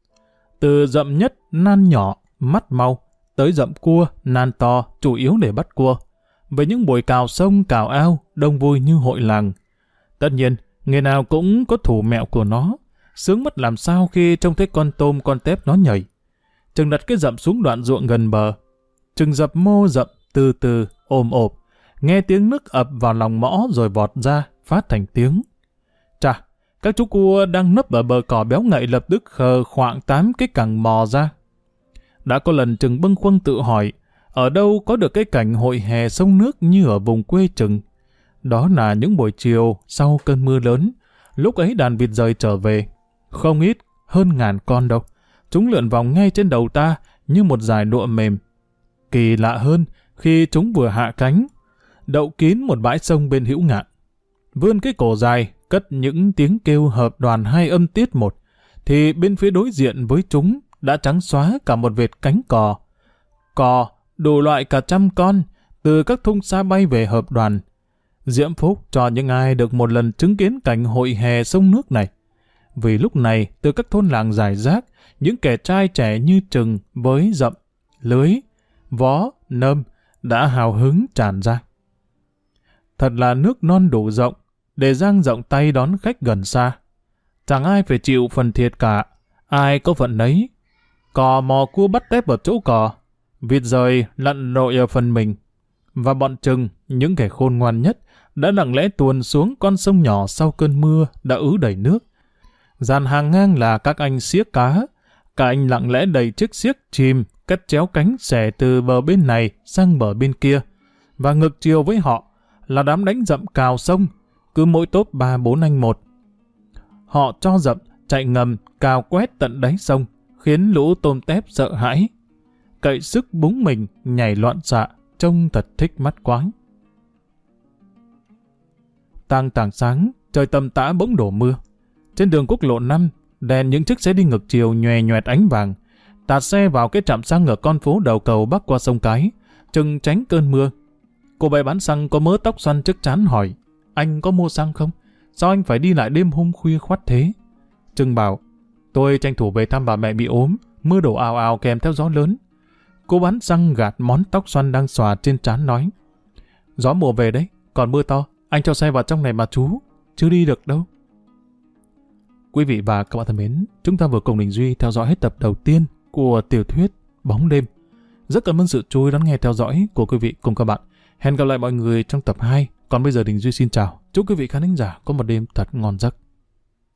Từ dậm nhất, nan nhỏ, mắt mau, tới dậm cua, nan to, chủ yếu để bắt cua. Về những buổi cào sông, cào ao, đông vui như hội làng. Tất nhiên, nghề nào cũng có thủ mẹo của nó. Sướng mất làm sao khi trông thấy con tôm con tép nó nhảy. Trừng đặt cái dậm xuống đoạn ruộng gần bờ. Trừng dập mô dậm từ từ, ồm ộp. Nghe tiếng nước ập vào lòng mõ rồi vọt ra, phát thành tiếng. Chà, các chú cua đang nấp ở bờ cỏ béo ngậy lập tức khờ khoạng tám cái cẳng mò ra. Đã có lần Trừng bâng khuâng tự hỏi, ở đâu có được cái cảnh hội hè sông nước như ở vùng quê Trừng. Đó là những buổi chiều sau cơn mưa lớn, lúc ấy đàn vịt rời trở về. Không ít, hơn ngàn con đâu. Chúng lượn vòng ngay trên đầu ta như một dải lụa mềm. Kỳ lạ hơn, khi chúng vừa hạ cánh, đậu kín một bãi sông bên hữu ngạn. Vươn cái cổ dài, cất những tiếng kêu hợp đoàn hai âm tiết một, thì bên phía đối diện với chúng đã trắng xóa cả một vệt cánh cò. Cò, đủ loại cả trăm con, từ các thung xa bay về hợp đoàn. Diễm phúc cho những ai được một lần chứng kiến cảnh hội hè sông nước này. Vì lúc này, từ các thôn làng rải rác, những kẻ trai trẻ như Trừng với dậm, lưới, vó, nơm đã hào hứng tràn ra. Thật là nước non đủ rộng, để dang rộng tay đón khách gần xa. Chẳng ai phải chịu phần thiệt cả, ai có phận nấy. Cò mò cua bắt tép ở chỗ cò, vịt rời lặn lội ở phần mình. Và bọn Trừng, những kẻ khôn ngoan nhất, đã lặng lẽ tuồn xuống con sông nhỏ sau cơn mưa đã ứ đầy nước. Dàn hàng ngang là các anh xiếc cá, cả anh lặng lẽ đầy chiếc xiếc chìm, cắt chéo cánh xẻ từ bờ bên này sang bờ bên kia. Và ngược chiều với họ là đám đánh dậm cào sông, cứ mỗi tốp ba bốn anh một. Họ cho dậm chạy ngầm cào quét tận đáy sông, khiến lũ tôm tép sợ hãi. Cậy sức búng mình nhảy loạn xạ, trông thật thích mắt quáng. Tang tảng sáng, trời tầm tã bỗng đổ mưa. Trên đường quốc lộ năm, đèn những chiếc xe đi ngược chiều nhòe nhòe ánh vàng. Tạt xe vào cái trạm xăng ở con phố đầu cầu bắc qua sông Cái, Trừng tránh cơn mưa. Cô bé bán xăng có mớ tóc xoăn trước trán hỏi, anh có mua xăng không? Sao anh phải đi lại đêm hôm khuya khoắt thế? Trừng bảo, tôi tranh thủ về thăm bà mẹ bị ốm, mưa đổ ào ào kèm theo gió lớn. Cô bán xăng gạt món tóc xoăn đang xòa trên trán nói, gió mùa về đấy, còn mưa to, anh cho xe vào trong này mà chú, chứ đi được đâu. Quý vị và các bạn thân mến, chúng ta vừa cùng Đình Duy theo dõi hết tập đầu tiên của tiểu thuyết Bóng Đêm. Rất cảm ơn sự chú ý lắng nghe theo dõi của quý vị cùng các bạn. Hẹn gặp lại mọi người trong tập hai. Còn bây giờ Đình Duy xin chào. Chúc quý vị khán thính giả có một đêm thật ngon giấc.